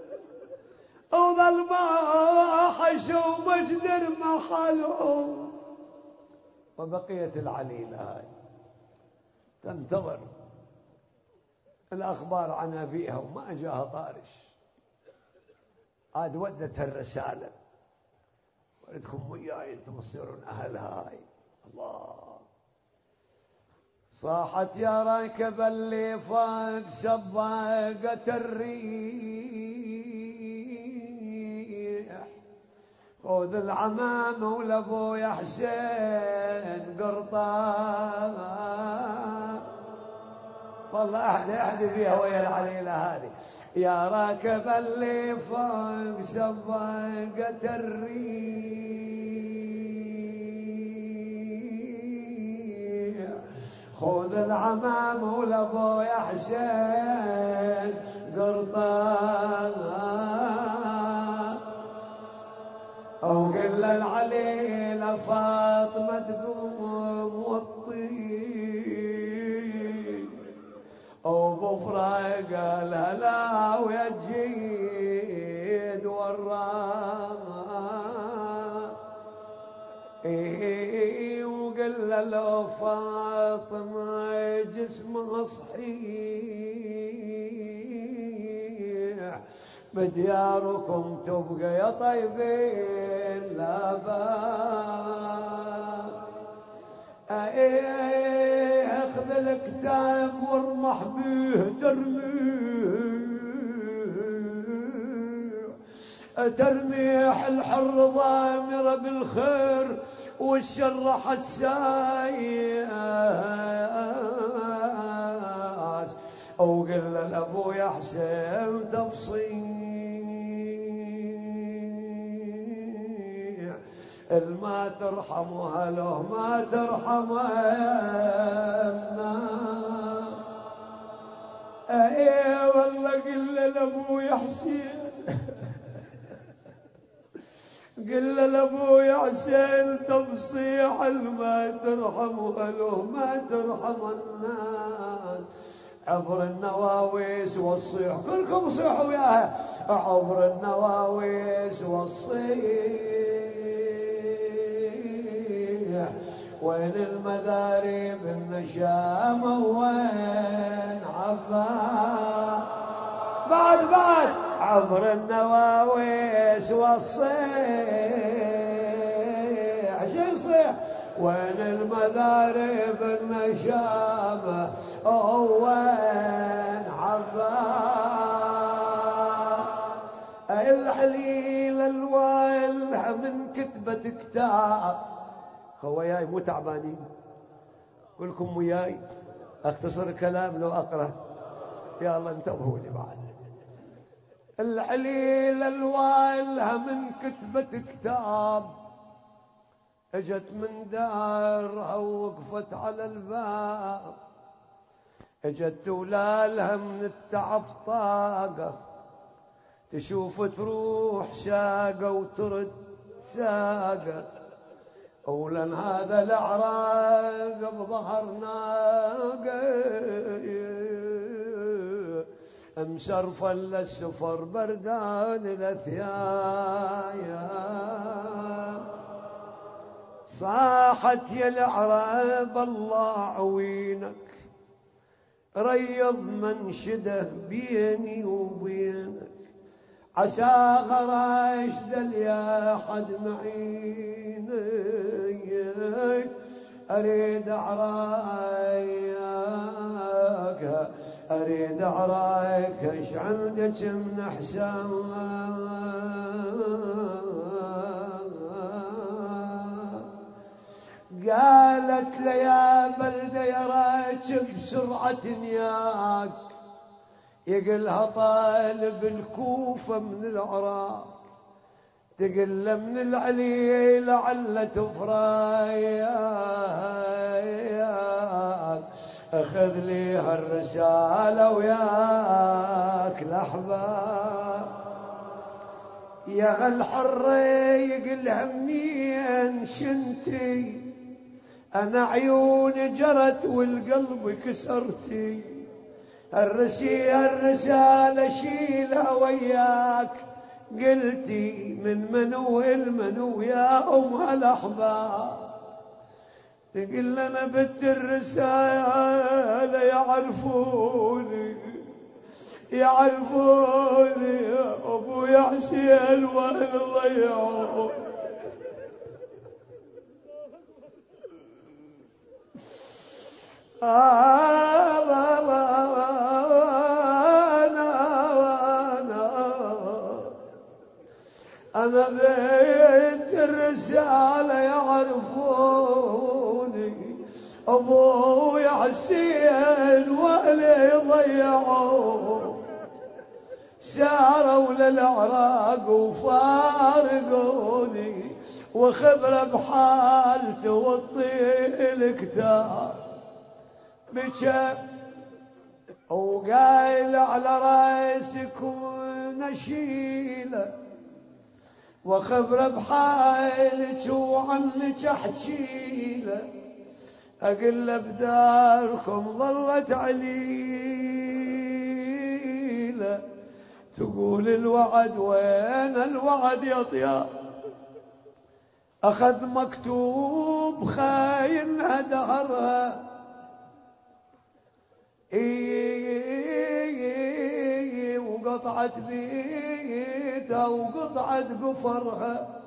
وظل ما حشوا مجدر محلهم. وبقية العليلة هاي تنتظر الأخبار عن أبيها وما أجاها طارش عاد ودت الرسالة وردكم وياي انتم تصيرون أهل هاي. الله صاحت يا راكب اللي فاق سباقة الريح خذ العمام ولابو يا حسين قرطان والله أحد أحد فيها ويا العليلة هذه. يا راكب اللي فوق سبقة الريح خذ العمام ولابو يا حسين قرطان أو قل العليلة فاطمة تقوم والطيب أو بفرق الهلا ويجيد والراء إيه وقل له فاطمة جسمها صحيح بدياركم تبقى يا طيبين لا بال ايه اخذ الكتاب وارمح به ترميح ترميح الحر ضامر بالخير والشر حساس او قل لابو يا حسين تفصيل الما ترحمها له ما ترحمنا ايه والله قل لابو يا حسين قل لابو يا حسين تفصيح الما ترحمها له ما ترحم الناس عبر النواويس والصيح كلكم صيحوا وياها عبر النواويس والصيح وين المذارب النشامة وين عبا بعد بعد عبر النواويس والصيح شو يصيح وين المذارب النشامة وين عبا الحليل الوالح من كتبة كتاب خوياي مو تعبانين كلكم وياي اختصر الكلام لو اقرا يا الله انتبهوا لي بعد الحليل الوالها من كتبة كتاب اجت من دارها ووقفت على الباب اجت ولالها من التعب طاقة تشوف تروح شاقة وترد شاقة أولا هذا الأعراق بظهرنا مشرفا للسفر بردان الأثيايا صاحت يا الأعراب الله عوينك ريض منشده بيني وبينك عسى غراش دل يا حد معينك أريد أعرايك أريد أعرايك إيش عندك من أحسان قالت لي يا بلدة يا راكب بسرعة نياك يقلها طالب الكوفة من العراق تقل من العلي لعل تفراياك اخذ لي هالرسالة وياك الأحباب يا غالحري يقلها منين شنتي أنا عيوني جرت والقلب كسرتي الرسي الرسالة شيلها وياك قلتي من منو المنو يا أم الأحباب تقول أنا بنت الرسالة يعرفوني يعرفوني يا أبو يا حسين وين ضيعوني آه لا لا أنا أنا بيت الرسالة يعرفوني أبوي حسين ولا يضيعوا، ساروا للعراق وفارقوني، وخبره بحالته والطيل كتاب بكى وقايل على راسك ونشيله، وخبره بحالك وعنك احكيله، اقله بداركم ظلت عليله، تقول الوعد وين الوعد يا طيار، اخذ مكتوب خاينها دهرها، اي وقطعت بيتها وقطعت قفرها،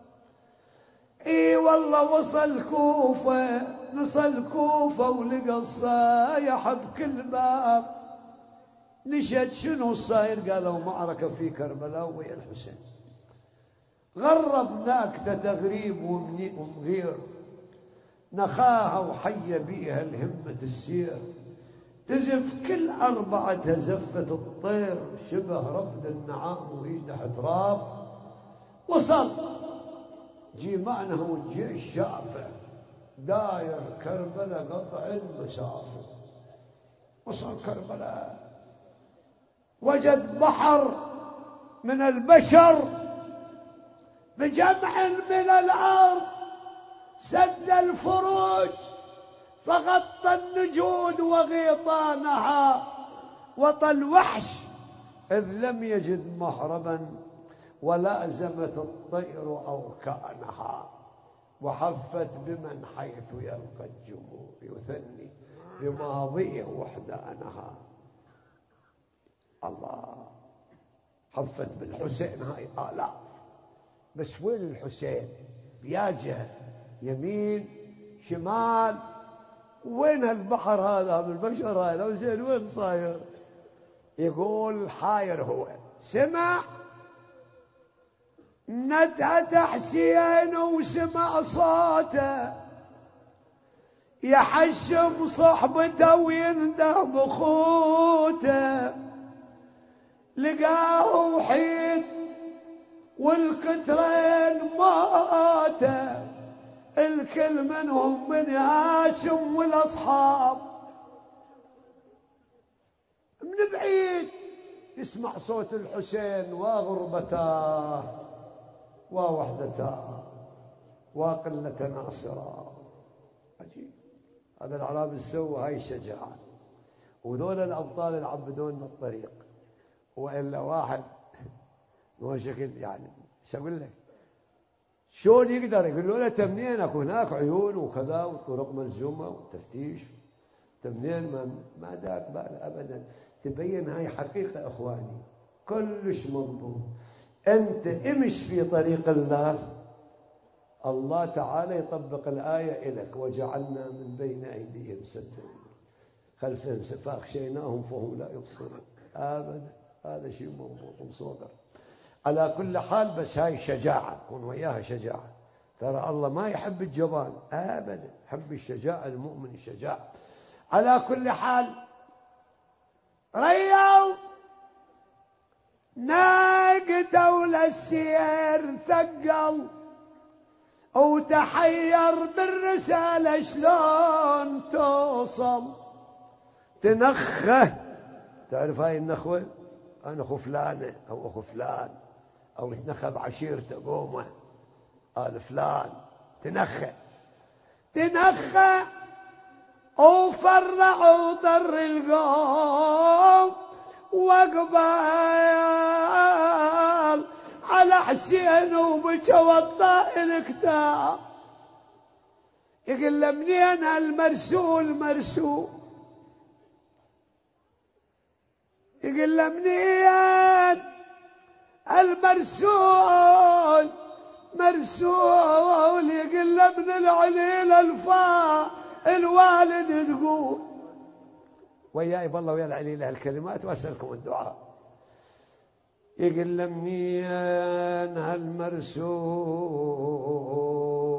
اي والله وصل كوفه، نصل كوفه ولقى الصايح بكل باب، نشد شنو الصاير؟ قالوا معركه في كربلاء ويا الحسين، غرب ناكته تغريب ومغير، نخاها وحي بيها الهمه السير، تزف كل أربعة زفة الطير، شبه ربد النعام ويجدح تراب، وصل جيمانه والجيش شافه، داير كربلاء قطع المسافة، وصل كربلاء وجد بحر من البشر بجمع من الأرض، سد الفروج فغطى النجود وغيطانها، وطى الوحش إذ لم يجد مهربا، ولازمت الطير أوكانها، وحفت بمن حيث يلقى الجموع، يثني بماضيه وحدانها. الله، حفت بالحسين هاي آلاف، بس وين الحسين؟ بياجه يمين شمال، وين هالبحر هذا بالبشر هذا؟ وزين وين صاير؟ يقول حاير هو، سمع ندهة حسين وسمع صوته، يحشم صحبته وينده بخوته، لقاه وحيد والكترين ماته، الكل منهم من هاشم والاصحاب، من بعيد يسمع صوت الحسين، وغربتاه ووحدتاه وقلة ناصرة. عجيب، هذا الأعرابي سوى هاي الشجاعة، وذول الأبطال اللي عبدون الطريق، وإلا واحد هو شكل يعني شو أقول لك، شلون يقدر يقول له تمنينك هناك عيون وكذا والطرق ملزومة والتفتيش، تمنين ما ما داك بال أبدا. تبين هاي حقيقة أخواني، كلش مضبوط. أنت امش في طريق الله، الله تعالى يطبق الآية إلك، وجعلنا من بين أيديهم سدا خلفهم فأغشيناهم فهم لا يبصرون أبدا. هذا شيء مضبوط ومصدر. على كل حال، بس هاي شجاعة، كون وياها شجاعة. ترى الله ما يحب الجبان أبدا، يحب الشجاعة، المؤمن الشجاع. على كل حال، رياض ناقته للسير ثقل، وتحير بالرسالة شلون توصل، تنخه. تعرف هاي النخوة؟ أنا أخو فلانة أو أخو فلان، أو يتنخى بعشيرته قومه آل فلان، تنخى تنخى وفرع وضر القوم، وقبال على حسين وبكى وطاء الكتاب، يقول له منين المرسول مرسول، يقول له منين المرسول مرسول، يقول له من العليل الفا الوالد تقول. وياي بالله ويا العليل هالكلمات واسألكم الدعاء. يقول له منين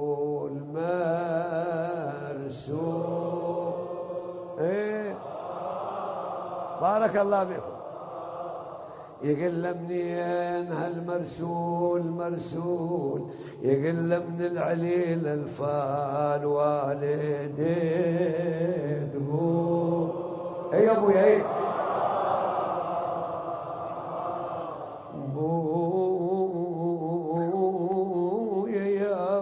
هالمرسول مرسول، ايه بارك الله بكم. يقل منين هالمرسول مرسول، يقل من العليل الفال والديه تقول اي ابويا اي ابويا يا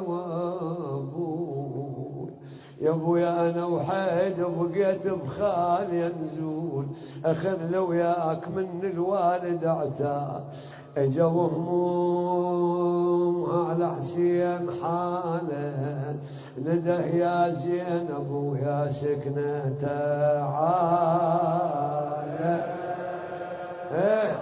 ابوي يا ابويا انا وحيد بقيت بخالي نزول، اخذ لو وياك من الوالد اعتاد، اجا هموم على حسين حاله، نده يا زينب ويا سكنه تعالى. ايه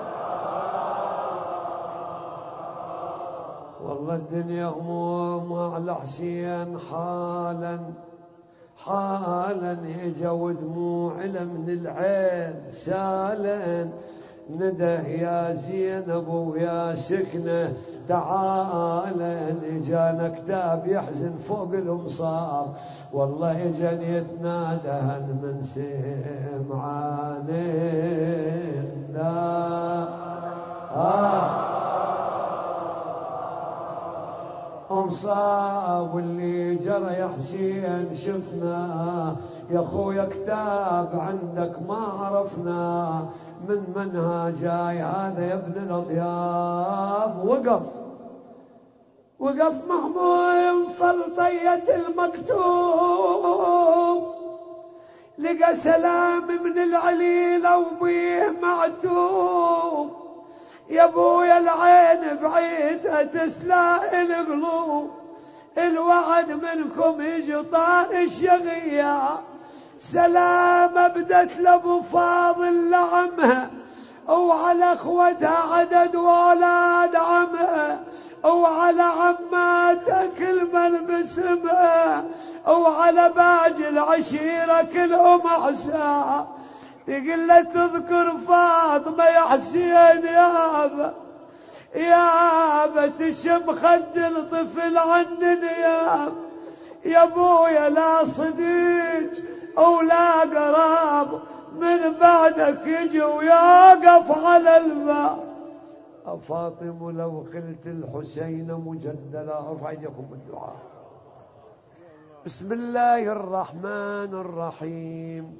والله الدنيا هموم على حسين حالا حالا، اجا ودموع من العين سالن، نده يا زينب ويا سكنه تعالى، اجانا كتاب يحزن فوق الامصار، والله اجاني يتنادى هل من سمعاني لا آه أمصاب واللي جرى يا حسين شفنا، يا خويا كتاب عندك ما عرفنا، من منها جاي هذا يا ابن الأطياب. وقف وقف مهموم فلطية المكتوب، لقى سلام من العليلة وبيه معتوب، يا ابويا العين بعيدها تسلى القلوب، الوعد منكم يجي طارش يا غياب، سلامة بدت لابو فاضل لعمها، وعلى اخوتها عدد واولاد عمها، وعلى عماتها كل من باسمها، وعلى باقي العشيرة كلهم عسى، تقول له تذكر فاطمة يا حسين يابا يابا، تشم خد الطفل عنن يابا، يا ابويا لا صديق ولا قراب من بعدك يجي ويقف على الباب. فاطمة لو قلت الحسين مجدلا، ارفع يدكم بالدعاء. بسم الله الرحمن الرحيم.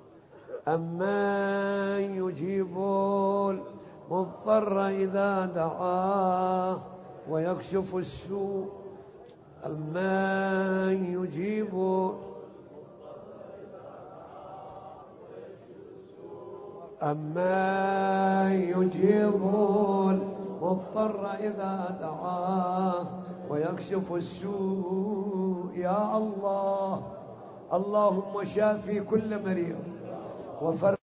أمن يجيب المضطر إذا دعاه ويكشف السوء، أمن يجيب أمن يجيب المضطر إذا دعاه ويكشف السوء. يا الله اللهم شافي كل مريض وفرج